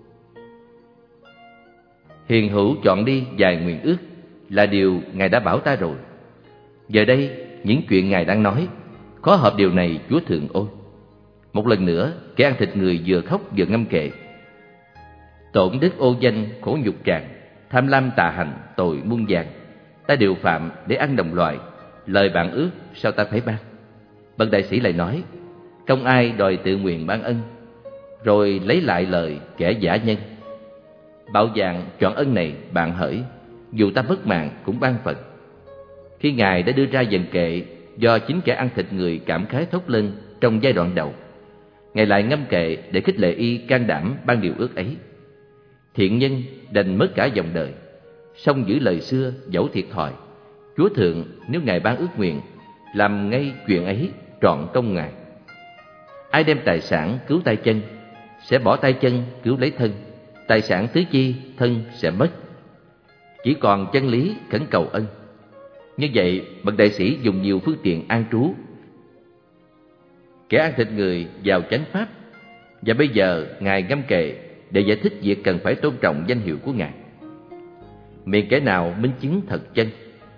Hiền hữu chọn đi vài nguyện ước là điều Ngài đã bảo ta rồi. Giờ đây những chuyện Ngài đang nói, khó hợp điều này Chúa Thượng ôi. Một lần nữa kẻ ăn thịt người vừa khóc vừa ngâm kệ, tổn đức ô danh khổ nhục tràng, tham lam tà hành tội muôn vàn, ta đều phạm để ăn đồng loại, lời bạn ước sao ta phải ban. Bậc đại sĩ lại nói, không ai đòi tự nguyện ban ân. Rồi lấy lại lời kẻ giả nhân, bảo dạng chọn ân này bạn hỡi, dù ta mất mạng cũng ban phận. Khi Ngài đã đưa ra dần kệ do chính kẻ ăn thịt người cảm khái thốt lên trong giai đoạn đầu, Ngài lại ngâm kệ để khích lệ y can đảm ban điều ước ấy. Thiện nhân đành mất cả dòng đời, song giữ lời xưa dẫu thiệt thòi. Chúa Thượng nếu Ngài ban ước nguyện, làm ngay chuyện ấy trọn công Ngài. Ai đem tài sản cứu tay chân, sẽ bỏ tay chân cứu lấy thân. Tài sản tứ chi, thân sẽ mất. Chỉ còn chân lý khẩn cầu ân. Như vậy bậc đại sĩ dùng nhiều phương tiện an trú kẻ ăn thịt người vào chánh pháp. Và bây giờ Ngài ngâm kệ để giải thích việc cần phải tôn trọng danh hiệu của Ngài. Miệng kẻ nào minh chứng thật chân,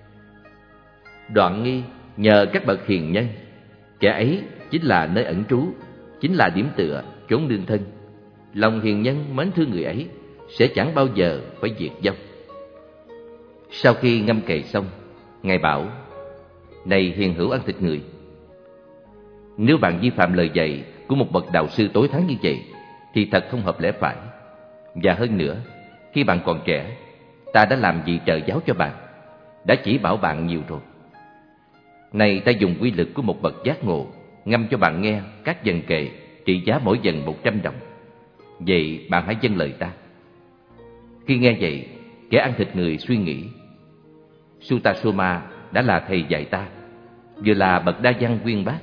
đoạn nghi nhờ các bậc hiền nhân, kẻ ấy chính là nơi ẩn trú, chính là điểm tựa, chốn nương thân. Lòng hiền nhân mến thương người ấy sẽ chẳng bao giờ phải diệt vong. Sau khi ngâm kệ xong, Ngài bảo, này hiền hữu ăn thịt người, nếu bạn vi phạm lời dạy của một bậc đạo sư tối thắng như vậy thì thật không hợp lẽ phải. Và hơn nữa, khi bạn còn trẻ, ta đã làm gì trợ giáo cho bạn, đã chỉ bảo bạn nhiều rồi. Này ta dùng quy lực của một bậc giác ngộ ngâm cho bạn nghe các dần kệ trị giá mỗi dần 100 đồng. Vậy bạn hãy vâng lời ta. Khi nghe vậy, kẻ ăn thịt người suy nghĩ, Sutasoma đã là thầy dạy ta, vừa là bậc đa văn uyên bác,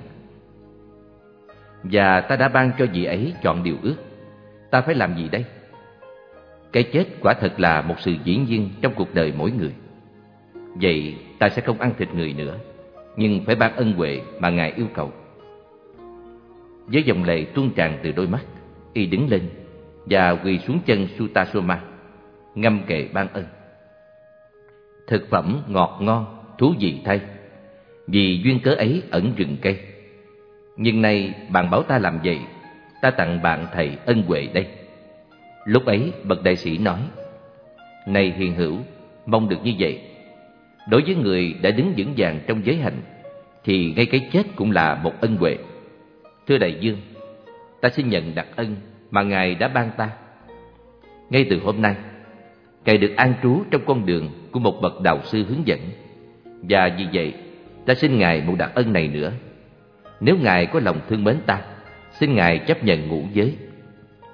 và ta đã ban cho vị ấy chọn điều ước. Ta phải làm gì đây? Cái chết quả thật là một sự dĩ nhiên trong cuộc đời mỗi người. Vậy ta sẽ không ăn thịt người nữa, nhưng phải ban ân huệ mà Ngài yêu cầu. Với dòng lệ tuôn tràn từ đôi mắt, y đứng lên và quỳ xuống chân Sutasoma, ngâm kệ ban ân. Thực phẩm ngọt ngon, thú vị thay, vì duyên cớ ấy ẩn rừng cây. Nhưng nay bạn bảo ta làm vậy, ta tặng bạn thầy ân huệ đây. Lúc ấy bậc đại sĩ nói, này hiền hữu, mong được như vậy. Đối với người đã đứng vững vàng trong giới hạnh, thì ngay cái chết cũng là một ân huệ. Thưa đại dương, ta xin nhận đặc ân mà Ngài đã ban ta. Ngay từ hôm nay, Ngài được an trú trong con đường của một bậc đạo sư hướng dẫn. Và vì vậy, ta xin Ngài một đặc ân này nữa. Nếu Ngài có lòng thương mến ta, xin Ngài chấp nhận ngũ giới.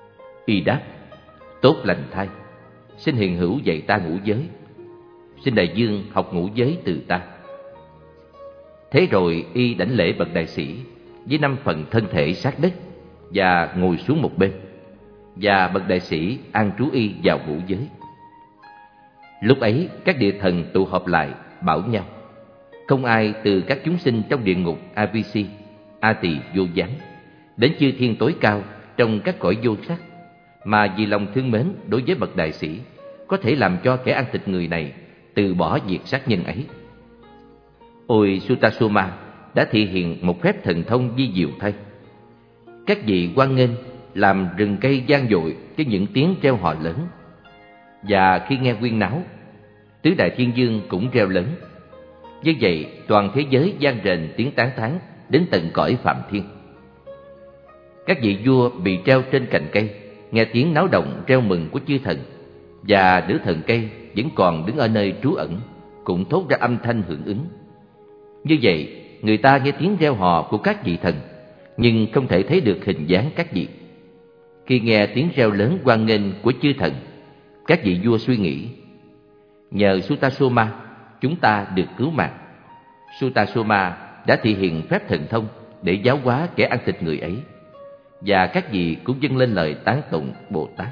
Y đáp: tốt lành thay, xin hiền hữu dạy ta ngũ giới. Xin đại dương học ngũ giới từ ta. Thế rồi y đảnh lễ bậc đại sĩ với 5 phần thân thể sát đất và ngồi xuống một bên, và bậc đại sĩ an trú y vào ngũ giới. Lúc ấy các địa thần tụ họp lại bảo nhau: không ai từ các chúng sinh trong địa ngục Avisi, A Tỳ vô gián đến chư thiên tối cao trong các cõi vô sắc, mà vì lòng thương mến đối với bậc đại sĩ có thể làm cho kẻ ăn thịt người này từ bỏ việc sát nhân ấy. Ôi Sutasoma đã thị hiện một phép thần thông vi diệu thay. Các vị hoan nghênh làm rừng cây vang dội với những tiếng reo hò lớn, và khi nghe huyên náo, tứ đại thiên dương cũng reo lớn. Như vậy toàn thế giới vang rền tiếng tán thán đến tận cõi phạm thiên. Các vị vua bị treo trên cành cây nghe tiếng náo động reo mừng của chư thần, và nữ thần cây vẫn còn đứng ở nơi trú ẩn cũng thốt ra âm thanh hưởng ứng. Như vậy người ta nghe tiếng reo hò của các vị thần, nhưng không thể thấy được hình dáng các vị. Khi nghe tiếng reo lớn hoan nghênh của chư thần, các vị vua suy nghĩ: nhờ Sutasoma chúng ta được cứu mạng. Sutasoma đã thị hiện phép thần thông để giáo hóa kẻ ăn thịt người ấy, và các vị cũng dâng lên lời tán tụng Bồ Tát.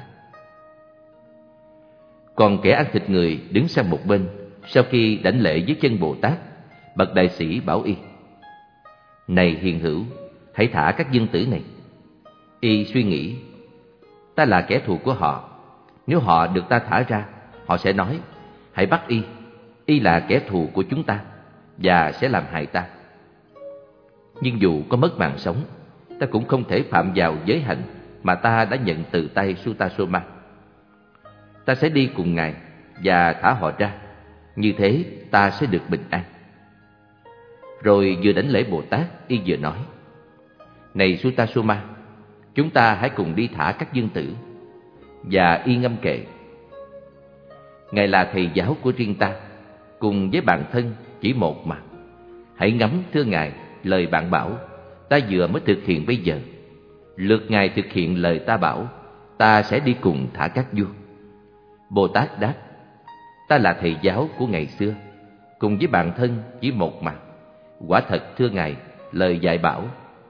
Còn kẻ ăn thịt người đứng sang một bên, sau khi đảnh lễ dưới chân Bồ Tát, bậc đại sĩ bảo y: này hiền hữu, hãy thả các dương tử này. Y suy nghĩ: ta là kẻ thù của họ, nếu họ được ta thả ra, họ sẽ nói: hãy bắt y, y là kẻ thù của chúng ta, và sẽ làm hại ta. Nhưng dù có mất mạng sống, ta cũng không thể phạm vào giới hạnh mà ta đã nhận từ tay Sutasoma. Ta sẽ đi cùng ngài và thả họ ra, như thế ta sẽ được bình an. Rồi vừa đảnh lễ Bồ Tát, y vừa nói: này Sutasoma, chúng ta hãy cùng đi thả các dương tử. Và y ngâm kệ: ngài là thầy giáo của riêng ta, cùng với bạn thân chỉ một mà. Hãy ngắm thưa ngài lời bạn bảo, ta vừa mới thực hiện bây giờ. Lượt ngài thực hiện lời ta bảo, ta sẽ đi cùng thả các vua. Bồ Tát đáp: ta là thầy giáo của ngày xưa, cùng với bạn thân chỉ một mà. Quả thật thưa ngài lời dạy bảo,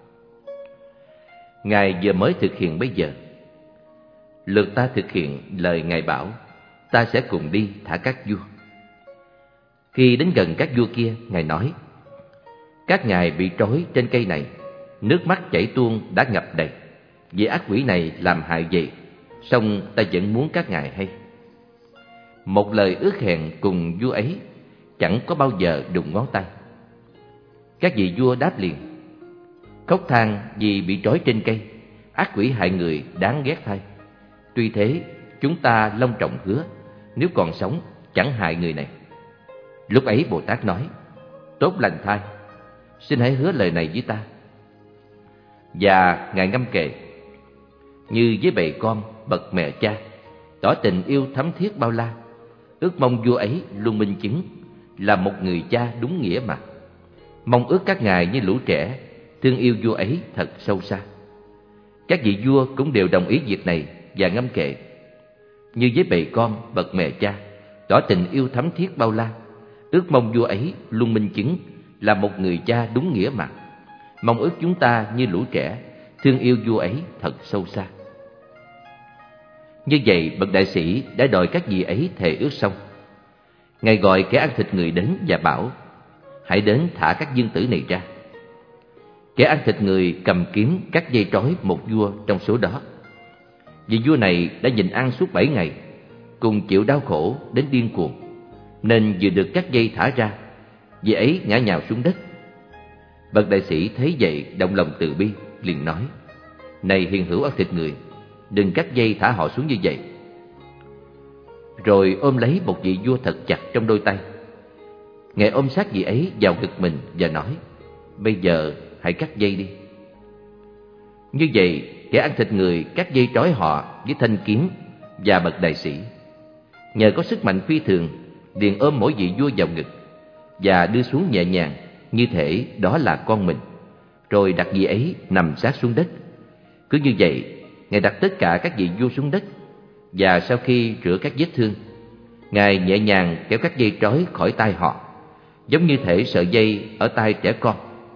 ngài vừa mới thực hiện bây giờ. Lượt ta thực hiện lời ngài bảo, ta sẽ cùng đi thả các vua. Khi đến gần các vua kia, ngài nói: các ngài bị trói trên cây này, nước mắt chảy tuôn đã ngập đầy. Vì ác quỷ này làm hại vậy, song ta vẫn muốn các ngài hay. Một lời ước hẹn cùng vua ấy chẳng có bao giờ đụng ngón tay. Các vị vua đáp liền: khóc than vì bị trói trên cây, ác quỷ hại người đáng ghét thay. Tuy thế chúng ta long trọng hứa, nếu còn sống chẳng hại người này. Lúc ấy Bồ Tát nói: tốt lành thay, xin hãy hứa lời này với ta. Và ngài ngâm kệ: như với bầy con bậc mẹ cha, tỏ tình yêu thắm thiết bao la. Ước mong vua ấy luôn minh chứng, là một người cha đúng nghĩa mà. Mong ước các ngài như lũ trẻ, thương yêu vua ấy thật sâu xa. Các vị vua cũng đều đồng ý việc này và ngâm kệ: như với bầy con bậc mẹ cha, tỏ tình yêu thắm thiết bao la. Ước mong vua ấy luôn minh chứng, là một người cha đúng nghĩa mà. Mong ước chúng ta như lũ trẻ, thương yêu vua ấy thật sâu xa. Như vậy bậc đại sĩ đã đòi các vị ấy thề ước xong. Ngài gọi kẻ ăn thịt người đến và bảo: hãy đến thả các dương tử này ra. Kẻ ăn thịt người cầm kiếm cắt dây trói một vua trong số đó. Vì vua này đã nhịn ăn suốt 7 ngày, cùng chịu đau khổ đến điên cuồng, nên vừa được cắt dây thả ra, vị ấy ngã nhào xuống đất. Bậc đại sĩ thấy vậy động lòng từ bi, liền nói: này hiền hữu ăn thịt người, đừng cắt dây thả họ xuống như vậy. Rồi ôm lấy một vị vua thật chặt trong đôi tay. Ngài ôm sát vị ấy vào ngực mình và nói: bây giờ hãy cắt dây đi. Như vậy kẻ ăn thịt người cắt dây trói họ với thanh kiếm, và bậc đại sĩ nhờ có sức mạnh phi thường liền ôm mỗi vị vua vào ngực và đưa xuống nhẹ nhàng, như thể đó là con mình, rồi đặt vị ấy nằm sát xuống đất. Cứ như vậy Ngài đặt tất cả các vị vua xuống đất, và sau khi rửa các vết thương, Ngài nhẹ nhàng kéo các dây trói khỏi tay họ, giống như thể sợi dây ở tay trẻ con.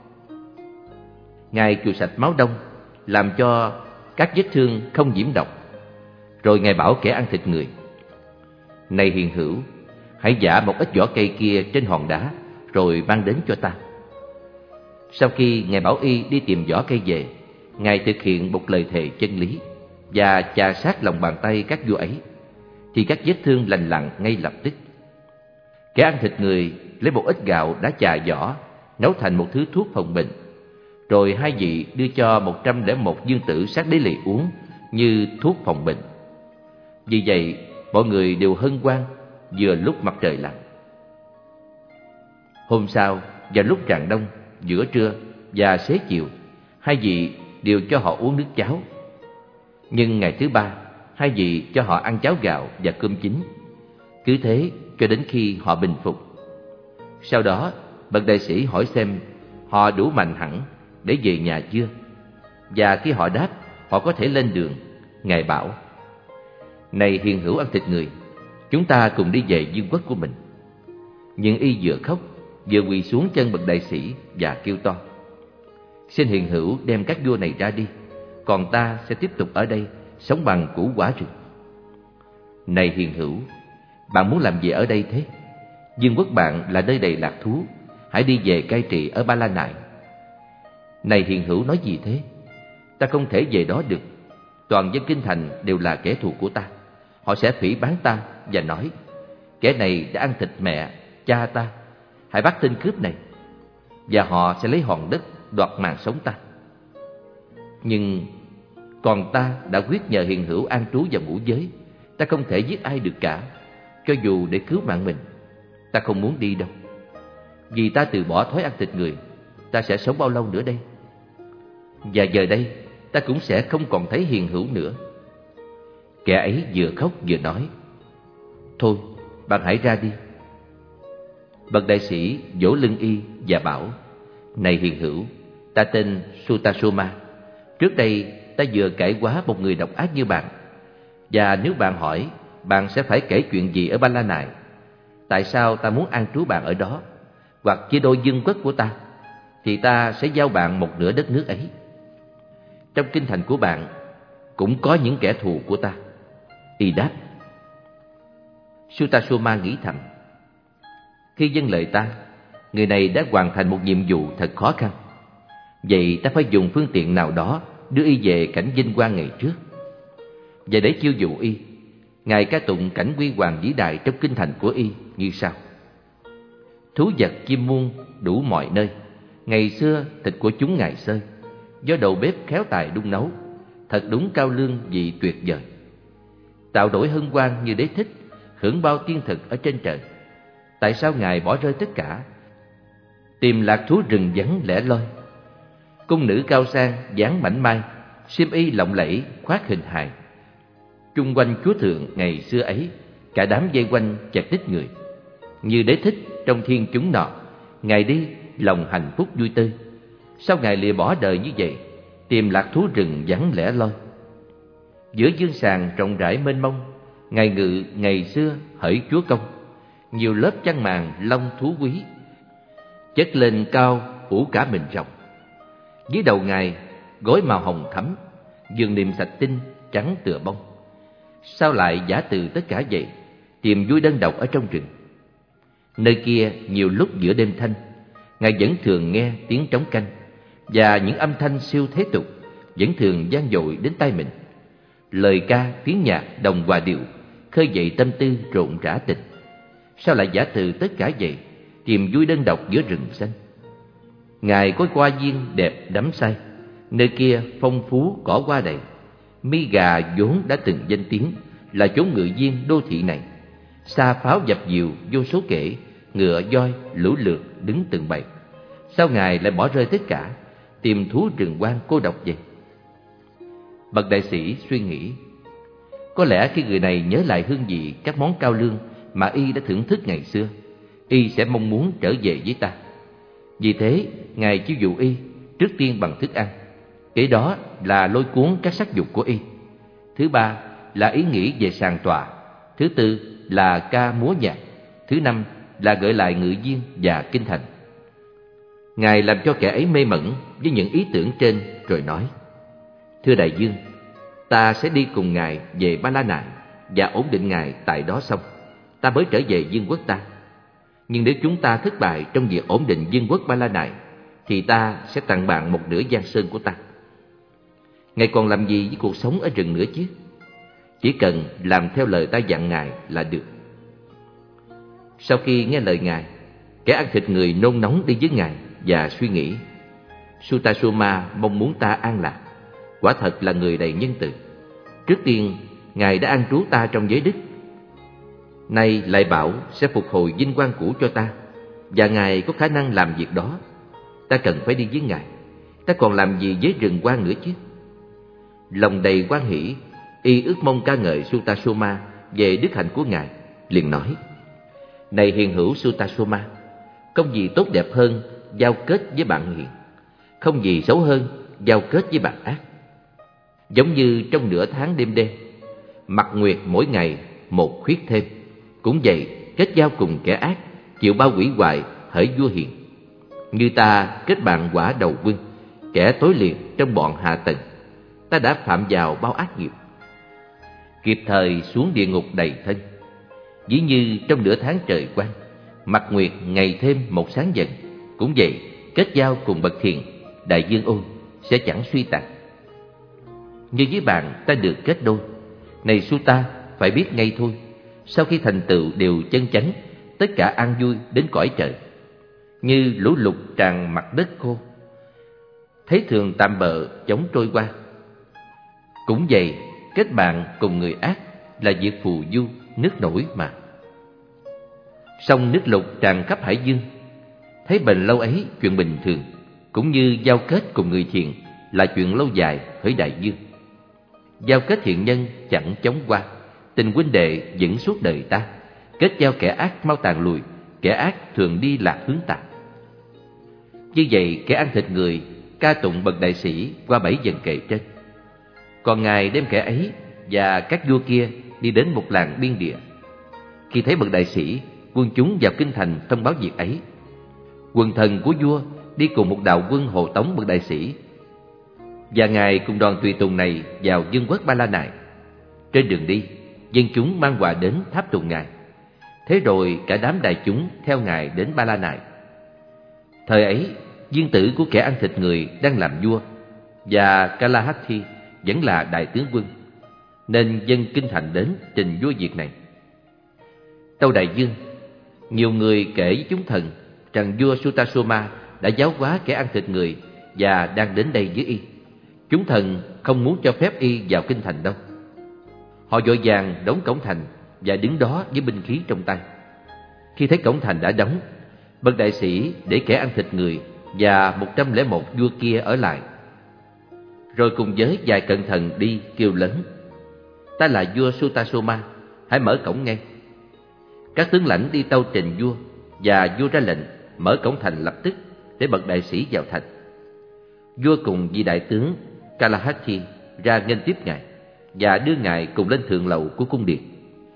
Ngài chùi sạch máu đông, làm cho các vết thương không nhiễm độc. Rồi Ngài bảo kẻ ăn thịt người: "Này hiền hữu, hãy giã một ít vỏ cây kia trên hòn đá, rồi mang đến cho ta." Sau khi Ngài bảo y đi tìm vỏ cây về, Ngài thực hiện một lời thề chân lý và chà sát lòng bàn tay các vua ấy, thì các vết thương lành lặn ngay lập tức. Kẻ ăn thịt người lấy một ít gạo đã chà vỏ, nấu thành một thứ thuốc phòng bệnh. Rồi hai vị đưa cho 101 dương tử sát đế lì uống như thuốc phòng bệnh. Vì vậy, mọi người đều hân hoan vừa lúc mặt trời lặn. Hôm sau, vào lúc rạng đông, giữa trưa và xế chiều, hai vị đều cho họ uống nước cháo. Nhưng ngày thứ ba, hai vị cho họ ăn cháo gạo và cơm chín. Cứ thế cho đến khi họ bình phục. Sau đó, bậc đại sĩ hỏi xem họ đủ mạnh hẳn để về nhà chưa. Và khi họ đáp họ có thể lên đường, Ngài bảo: "Này hiền hữu ăn thịt người, chúng ta cùng đi về vương quốc của mình." Nhưng y vừa khóc vừa quỳ xuống chân bậc đại sĩ và kêu to: "Xin hiền hữu đem các vua này ra đi, còn ta sẽ tiếp tục ở đây sống bằng củ quả rừng." "Này hiền hữu, bạn muốn làm gì ở đây thế? Vương quốc bạn là nơi đầy lạc thú, hãy đi về cai trị ở Ba La Nại." "Này hiền hữu nói gì thế? Ta không thể về đó được. Toàn dân kinh thành đều là kẻ thù của ta. Họ sẽ phỉ báng ta và nói: kẻ này đã ăn thịt mẹ, cha ta, hãy bắt tên cướp này. Và họ sẽ lấy hòn đất đoạt mạng sống ta. Nhưng còn ta đã quyết nhờ hiền hữu an trú vào ngũ giới. Ta không thể giết ai được cả, cho dù để cứu mạng mình. Ta không muốn đi đâu. Vì ta từ bỏ thói ăn thịt người, ta sẽ sống bao lâu nữa đây? Và giờ đây ta cũng sẽ không còn thấy hiền hữu nữa." Kẻ ấy vừa khóc vừa nói: "Thôi, bạn hãy ra đi." Bậc đại sĩ vỗ lưng y và bảo: "Này hiền hữu, ta tên Sutasoma. Trước đây ta vừa cải quá một người độc ác như bạn. Và nếu bạn hỏi, bạn sẽ phải kể chuyện gì ở Ba La Nại? Tại sao ta muốn an trú bạn ở đó, hoặc chia đôi vương quốc của ta, thì ta sẽ giao bạn một nửa đất nước ấy. Trong kinh thành của bạn cũng có những kẻ thù của ta." Y đáp. Sutasoma nghĩ thầm: khi dâng lời ta, người này đã hoàn thành một nhiệm vụ thật khó khăn. Vậy ta phải dùng phương tiện nào đó đưa y về cảnh vinh quang ngày trước. Và để chiêu dụ y, Ngài ca tụng cảnh huy hoàng vĩ đại trong kinh thành của y như sau: "Thú vật chim muôn đủ mọi nơi, ngày xưa thịt của chúng Ngài xơi, do đầu bếp khéo tài đun nấu, thật đúng cao lương vị tuyệt vời. Tạo đổi hân hoan như đế thích, hưởng bao tiên thực ở trên trời. Tại sao Ngài bỏ rơi tất cả, tìm lạc thú rừng vắng lẻ loi? Cung nữ cao sang dáng mảnh mai, xiêm y lộng lẫy khoác hình hài. Chung quanh chúa thượng ngày xưa ấy, cả đám vây quanh chặt đít người. Như đế thích trong thiên chúng nọ, Ngài đi lòng hạnh phúc vui tươi. Sao Ngài lìa bỏ đời như vậy, tìm lạc thú rừng vắng lẻ loi? Giữa dương sàng rộng rãi mênh mông, Ngài ngự ngày xưa hỡi chúa công. Nhiều lớp chăn màn long thú quý, chất lên cao phủ cả mình rộng. Dưới đầu Ngài gối màu hồng thắm, giường niềm sạch tinh trắng tựa bông. Sao lại giả từ tất cả vậy, tìm vui đơn độc ở trong rừng? Nơi kia nhiều lúc giữa đêm thanh, Ngài vẫn thường nghe tiếng trống canh, và những âm thanh siêu thế tục vẫn thường vang dội đến tai mình. Lời ca, tiếng nhạc đồng hòa điệu, khơi dậy tâm tư rộn rã tình. Sao lại giả từ tất cả vậy, tìm vui đơn độc giữa rừng xanh? Ngài có hoa viên đẹp đắm say, nơi kia phong phú cỏ hoa đầy. Mi gà vốn đã từng danh tiếng, là chốn ngự viên đô thị này. Sa pháo dập dìu vô số kể, ngựa voi lũ lượt đứng từng bầy. Sao Ngài lại bỏ rơi tất cả, tìm thú rừng hoang cô độc vậy? Bậc đại sĩ suy nghĩ, có lẽ khi người này nhớ lại hương vị các món cao lương mà y đã thưởng thức ngày xưa, y sẽ mong muốn trở về với ta. Vì thế Ngài chiêu dụ y trước tiên bằng thức ăn, kế đó là lôi cuốn các sắc dục của y. Thứ ba là ý nghĩ về sàn tọa. Thứ tư là ca múa nhạc. Thứ năm là gợi lại ngự viên và kinh thành. Ngài làm cho kẻ ấy mê mẩn với những ý tưởng trên rồi nói: Thưa đại dương, ta sẽ đi cùng ngài về Ba La Nại và ổn định ngài tại đó xong, ta mới trở về vương quốc ta. Nhưng nếu chúng ta thất bại trong việc ổn định vương quốc Ba La Nại, thì ta sẽ tặng bạn một nửa giang sơn của ta. Ngài còn làm gì với cuộc sống ở rừng nữa chứ? Chỉ cần làm theo lời ta dặn ngài là được. Sau khi nghe lời ngài, kẻ ăn thịt người nôn nóng đi với ngài và suy nghĩ: Sutasoma mong muốn ta an lạc, quả thật là người đầy nhân từ. Trước tiên, ngài đã an trú ta trong giới đức, nay lại bảo sẽ phục hồi vinh quang cũ cho ta, và ngài có khả năng làm việc đó. Ta cần phải đi với ngài. Ta còn làm gì với rừng hoang nữa chứ? Lòng đầy hoan hỷ, y ước mong ca ngợi Sutasoma về đức hạnh của ngài, liền nói: Này hiền hữu Sutasoma, không gì tốt đẹp hơn giao kết với bạn hiền, không gì xấu hơn giao kết với bạn ác. Giống như trong nửa tháng đêm đen, mặt nguyệt mỗi ngày một khuyết thêm, cũng vậy kết giao cùng kẻ ác, chịu bao hủy hoại hỡi vua hiền. Như ta kết bạn quả đầu quân, kẻ tối liệt trong bọn hạ tầng, ta đã phạm vào bao ác nghiệp, kịp thời xuống địa ngục đầy thân. Ví như trong nửa tháng trời quang, mặt nguyệt ngày thêm một sáng dần, cũng vậy kết giao cùng bậc hiền, đại dương ôn sẽ chẳng suy tàn. Như với bạn ta được kết đôi. Này Suta, phải biết ngay thôi, sau khi thành tựu đều chân chánh, tất cả an vui đến cõi trời. Như lũ lụt tràn mặt đất khô, thấy thường tạm bợ chóng trôi qua. Cũng vậy, kết bạn cùng người ác là việc phù du, nước nổi mà. Sông nước lụt tràn khắp hải dương, thấy bền lâu ấy chuyện bình thường, cũng như giao kết cùng người thiện là chuyện lâu dài hỡi đại dương. Giao kết thiện nhân chẳng chóng qua, tình huynh đệ vững suốt đời ta. Kết giao kẻ ác mau tàn lùi, kẻ ác thường đi lạc hướng tà. Như vậy kẻ ăn thịt người ca tụng bậc đại sĩ qua 7 dần kệ trên. Còn ngài đem kẻ ấy và các vua kia đi đến một làng biên địa. Khi thấy bậc đại sĩ, quân chúng vào kinh thành thông báo việc ấy. Quần thần của vua đi cùng một đạo quân hộ tống bậc đại sĩ, và ngài cùng đoàn tùy tùng này vào vương quốc Ba La Nại. Trên đường đi, dân chúng mang quà đến tháp tùng ngài. Thế rồi cả đám đại chúng theo ngài đến Ba La Nại. Thời ấy, viên tử của kẻ ăn thịt người đang làm vua, và Kalahati vẫn là đại tướng quân, nên dân kinh thành đến trình vua việc này. Tâu đại dương, nhiều người kể với chúng thần rằng vua Sutasoma đã giáo hóa kẻ ăn thịt người và đang đến đây với y. Chúng thần không muốn cho phép y vào kinh thành đâu. Họ vội vàng đóng cổng thành và đứng đó với binh khí trong tay. Khi thấy cổng thành đã đóng, bậc đại sĩ để kẻ ăn thịt người và 101 vua kia ở lại, rồi cùng với vài cận thần đi kêu lớn: Ta là vua Sutasoma, hãy mở cổng ngay. Các tướng lãnh đi tâu trình vua, và vua ra lệnh mở cổng thành lập tức để bậc đại sĩ vào thành. Vua cùng vị đại tướng Kalahati ra nghênh tiếp ngài và đưa ngài cùng lên thượng lầu của cung điện.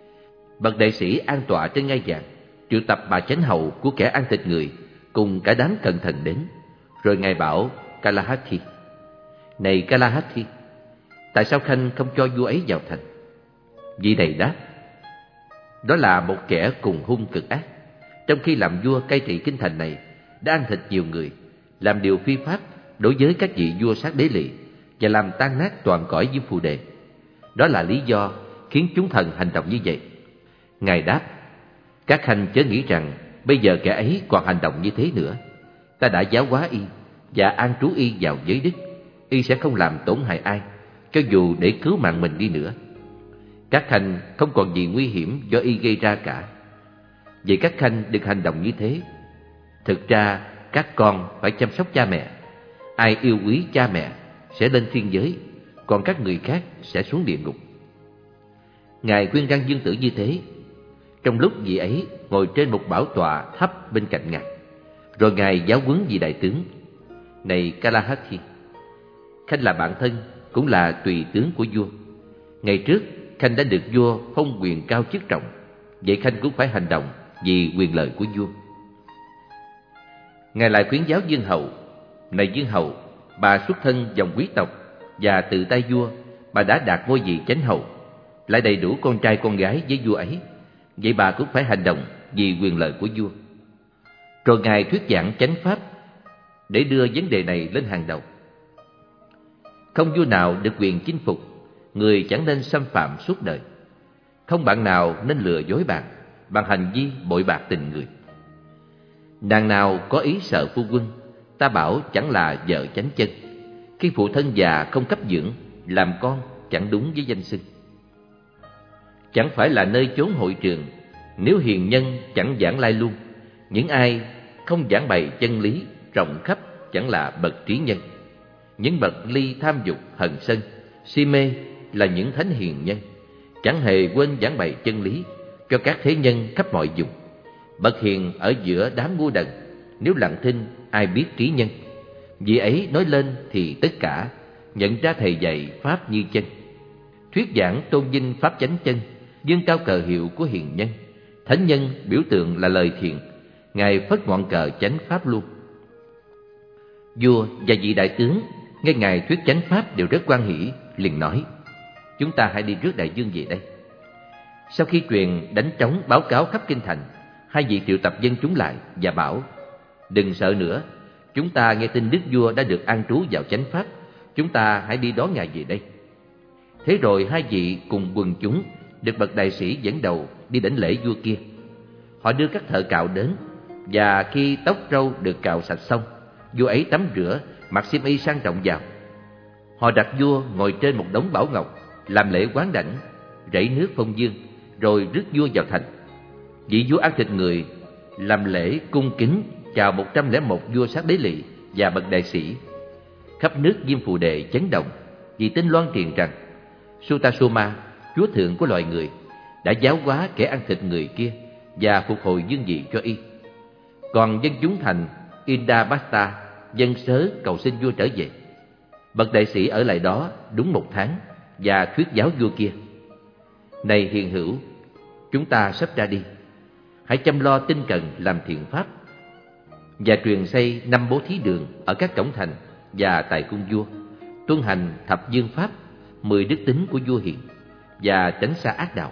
Bậc đại sĩ an tọa trên ngai vàng, triệu tập bà chánh hầu của kẻ ăn thịt người cùng cả đám cận thần đến. Rồi ngài bảo Kalahati: Này Kalahati, tại sao khanh không cho vua ấy vào thành? Vị này đáp: Đó là một kẻ cùng hung cực ác. Trong khi làm vua cai trị kinh thành này, đã ăn thịt nhiều người, làm điều phi pháp đối với các vị vua sát đế lỵ, và làm tan nát toàn cõi Diêm Phù Đề. Đó là lý do khiến chúng thần hành động như vậy. Ngài đáp: Các khanh chớ nghĩ rằng bây giờ kẻ ấy còn hành động như thế nữa. Ta đã giáo hóa y và an trú y vào giới đức. Y sẽ không làm tổn hại ai, cho dù để cứu mạng mình đi nữa. Các khanh không còn gì nguy hiểm do y gây ra cả. Vậy các khanh đừng hành động như thế. Thực ra các con phải chăm sóc cha mẹ. Ai yêu quý cha mẹ sẽ lên thiên giới, còn các người khác sẽ xuống địa ngục. Ngài khuyên răn dương tử như thế, trong lúc vị ấy ngồi trên một bảo tọa thấp bên cạnh ngài. Rồi ngài giáo huấn vị đại tướng: Này Kalahati, khanh là bạn thân, cũng là tùy tướng của vua. Ngày trước, Khanh đã được vua phong quyền cao chức trọng, vậy Khanh cũng phải hành động vì quyền lợi của vua. Ngài lại khuyến giáo Dương hậu: này Dương hậu, bà xuất thân dòng quý tộc, và từ tay vua bà đã đạt ngôi vị chánh hậu, lại đầy đủ con trai con gái với vua ấy, vậy bà cũng phải hành động vì quyền lợi của vua. Rồi Ngài thuyết giảng chánh pháp để đưa vấn đề này lên hàng đầu. Không vua nào được quyền chinh phục, người chẳng nên xâm phạm suốt đời. Không bạn nào nên lừa dối bạn bằng hành vi bội bạc tình người. Nàng nào có ý sợ phu quân, ta bảo chẳng là vợ chánh chân. Khi phụ thân già không cấp dưỡng, làm con chẳng đúng với danh xưng. Chẳng phải là nơi chốn hội trường, nếu hiền nhân chẳng giảng lai luôn. Những ai không giảng bày chân lý rộng khắp chẳng là bậc trí nhân. Những bậc ly tham dục hờn sân, si mê là những thánh hiền nhân, chẳng hề quên giảng bày chân lý cho các thế nhân khắp mọi vùng. Bậc hiền ở giữa đám ngu đần, nếu lặng thinh ai biết trí nhân. Vì ấy nói lên thì tất cả nhận ra thầy dạy pháp như chân. Thuyết giảng tôn vinh pháp chánh chân, dương cao cờ hiệu của hiền nhân. Thánh nhân biểu tượng là lời thiện, Ngài phất ngọn cờ chánh pháp luôn. Vua và vị đại tướng nghe Ngài thuyết chánh pháp đều rất hoan hỉ, liền nói: chúng ta hãy đi rước đại vương về đây. Sau khi truyền đánh trống báo cáo khắp kinh thành, hai vị triệu tập dân chúng lại và bảo: đừng sợ nữa, chúng ta nghe tin đức vua đã được an trú vào chánh pháp, chúng ta hãy đi đón Ngài về đây. Thế rồi hai vị cùng quần chúng được bậc đại sĩ dẫn đầu đi đảnh lễ vua kia. Họ đưa các thợ cạo đến, và khi tóc râu được cạo sạch xong, vua ấy tắm rửa, mặc xiêm y sang trọng vào. Họ đặt vua ngồi trên một đống bảo ngọc, làm lễ quán đảnh, rảy nước phong dương, rồi rước vua vào thành. Vị vua ăn thịt người làm lễ cung kính chào 101 vua sát đế lỵ và bậc đại sĩ. Khắp nước Diêm Phù Đề chấn động vì tin loan truyền rằng Sutasoma, chúa thượng của loài người, đã giáo hóa kẻ ăn thịt người kia và phục hồi vương vị cho y. Còn dân chúng thành Indabasta dâng sớ cầu xin vua trở về. Bậc đại sĩ ở lại đó đúng 1 tháng và thuyết giáo vua kia: này hiền hữu, chúng ta sắp ra đi, hãy chăm lo tinh cần làm thiện pháp, và truyền xây 5 bố thí đường ở các cổng thành và tại cung vua, tuân hành thập dương pháp, 10 đức tính của vua hiền, và tránh xa ác đạo.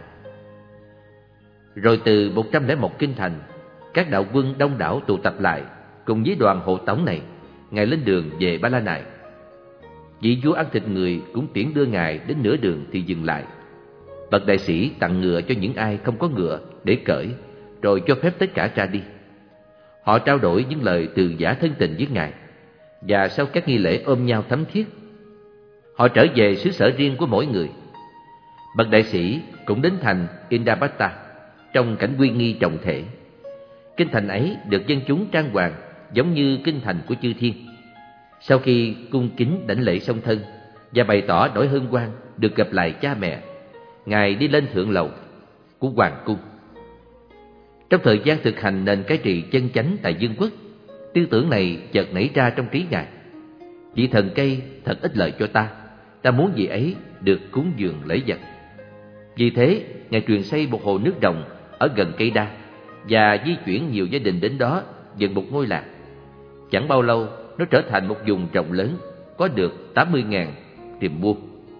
Rồi từ 101 kinh thành, các đạo quân đông đảo tụ tập lại cùng với đoàn hộ tống này. Ngài lên đường về Ba La Nại. Vị vua ăn thịt người cũng tiễn đưa Ngài đến nửa đường thì dừng lại. Bậc đại sĩ tặng ngựa cho những ai không có ngựa để cởi, rồi cho phép tất cả ra đi. Họ trao đổi những lời từ giả thân tình với Ngài, và sau các nghi lễ ôm nhau thắm thiết, họ trở về xứ sở riêng của mỗi người. Bậc đại sĩ cũng đến thành Indabata trong cảnh uy nghi trọng thể. Kinh thành ấy được dân chúng trang hoàng giống như kinh thành của chư thiên. Sau khi cung kính đảnh lễ song thân và bày tỏ nỗi hân hoan được gặp lại cha mẹ, Ngài đi lên thượng lầu của hoàng cung. Trong thời gian thực hành nền cai trị chân chánh tại vương quốc, tư tưởng này chợt nảy ra trong trí Ngài: vị thần cây thật ích lợi cho ta muốn vị ấy được cúng dường lễ vật. Vì thế, Ngài truyền xây một hồ nước rộng ở gần cây đa và di chuyển nhiều gia đình đến đó dựng một ngôi làng. Chẳng bao lâu, nó trở thành một vùng rộng lớn, có được 80.000 tiệm buôn.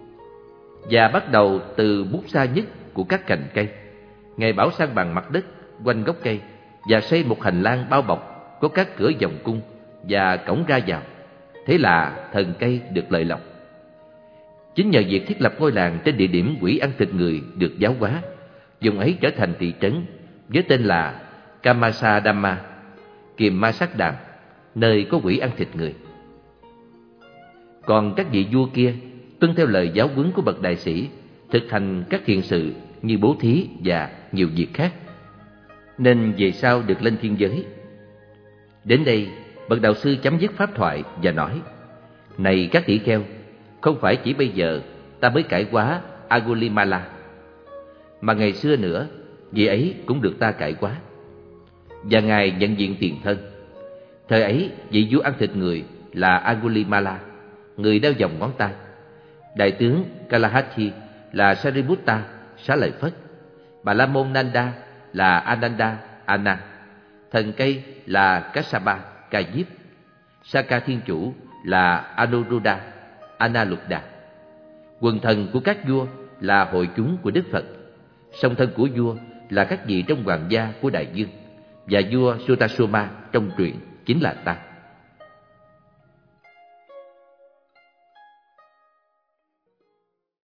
Và bắt đầu từ bút xa nhất của các cành cây, Ngài bảo san bằng mặt đất quanh gốc cây và xây một hành lang bao bọc, có các cửa vòng cung và cổng ra vào. Thế là thần cây được lợi lộc. Chính nhờ việc thiết lập ngôi làng trên địa điểm quỷ ăn thịt người được giáo hóa, vùng ấy trở thành thị trấn với tên là Kamasadama, Kiềm Ma Sát Đàm, nơi có quỷ ăn thịt người. Còn các vị vua kia tuân theo lời giáo huấn của bậc đại sĩ, thực hành các thiện sự như bố thí và nhiều việc khác, nên về sau được lên thiên giới. Đến đây, bậc đạo sư chấm dứt pháp thoại và nói: này các tỷ kheo, không phải chỉ bây giờ ta mới cải hóa Angulimala, mà ngày xưa nữa vị ấy cũng được ta cải hóa. Và Ngài nhận diện tiền thân. Thời ấy, vị vua ăn thịt người là Angulimala, người đeo vòng ngón tay. Đại tướng Kalahati là Sariputta, Xá Lợi Phất. Bà la môn Nanda là Ananda, A Nan. Thần cây là Kassapa, Ca Diếp. Saka Thiên Chủ là Anuruddha, Analuddha. Quần thần của các vua là hội chúng của Đức Phật. Song thân của vua là các vị trong hoàng gia của Đại Dương. Và vua Sutasoma trong truyện chính là ta.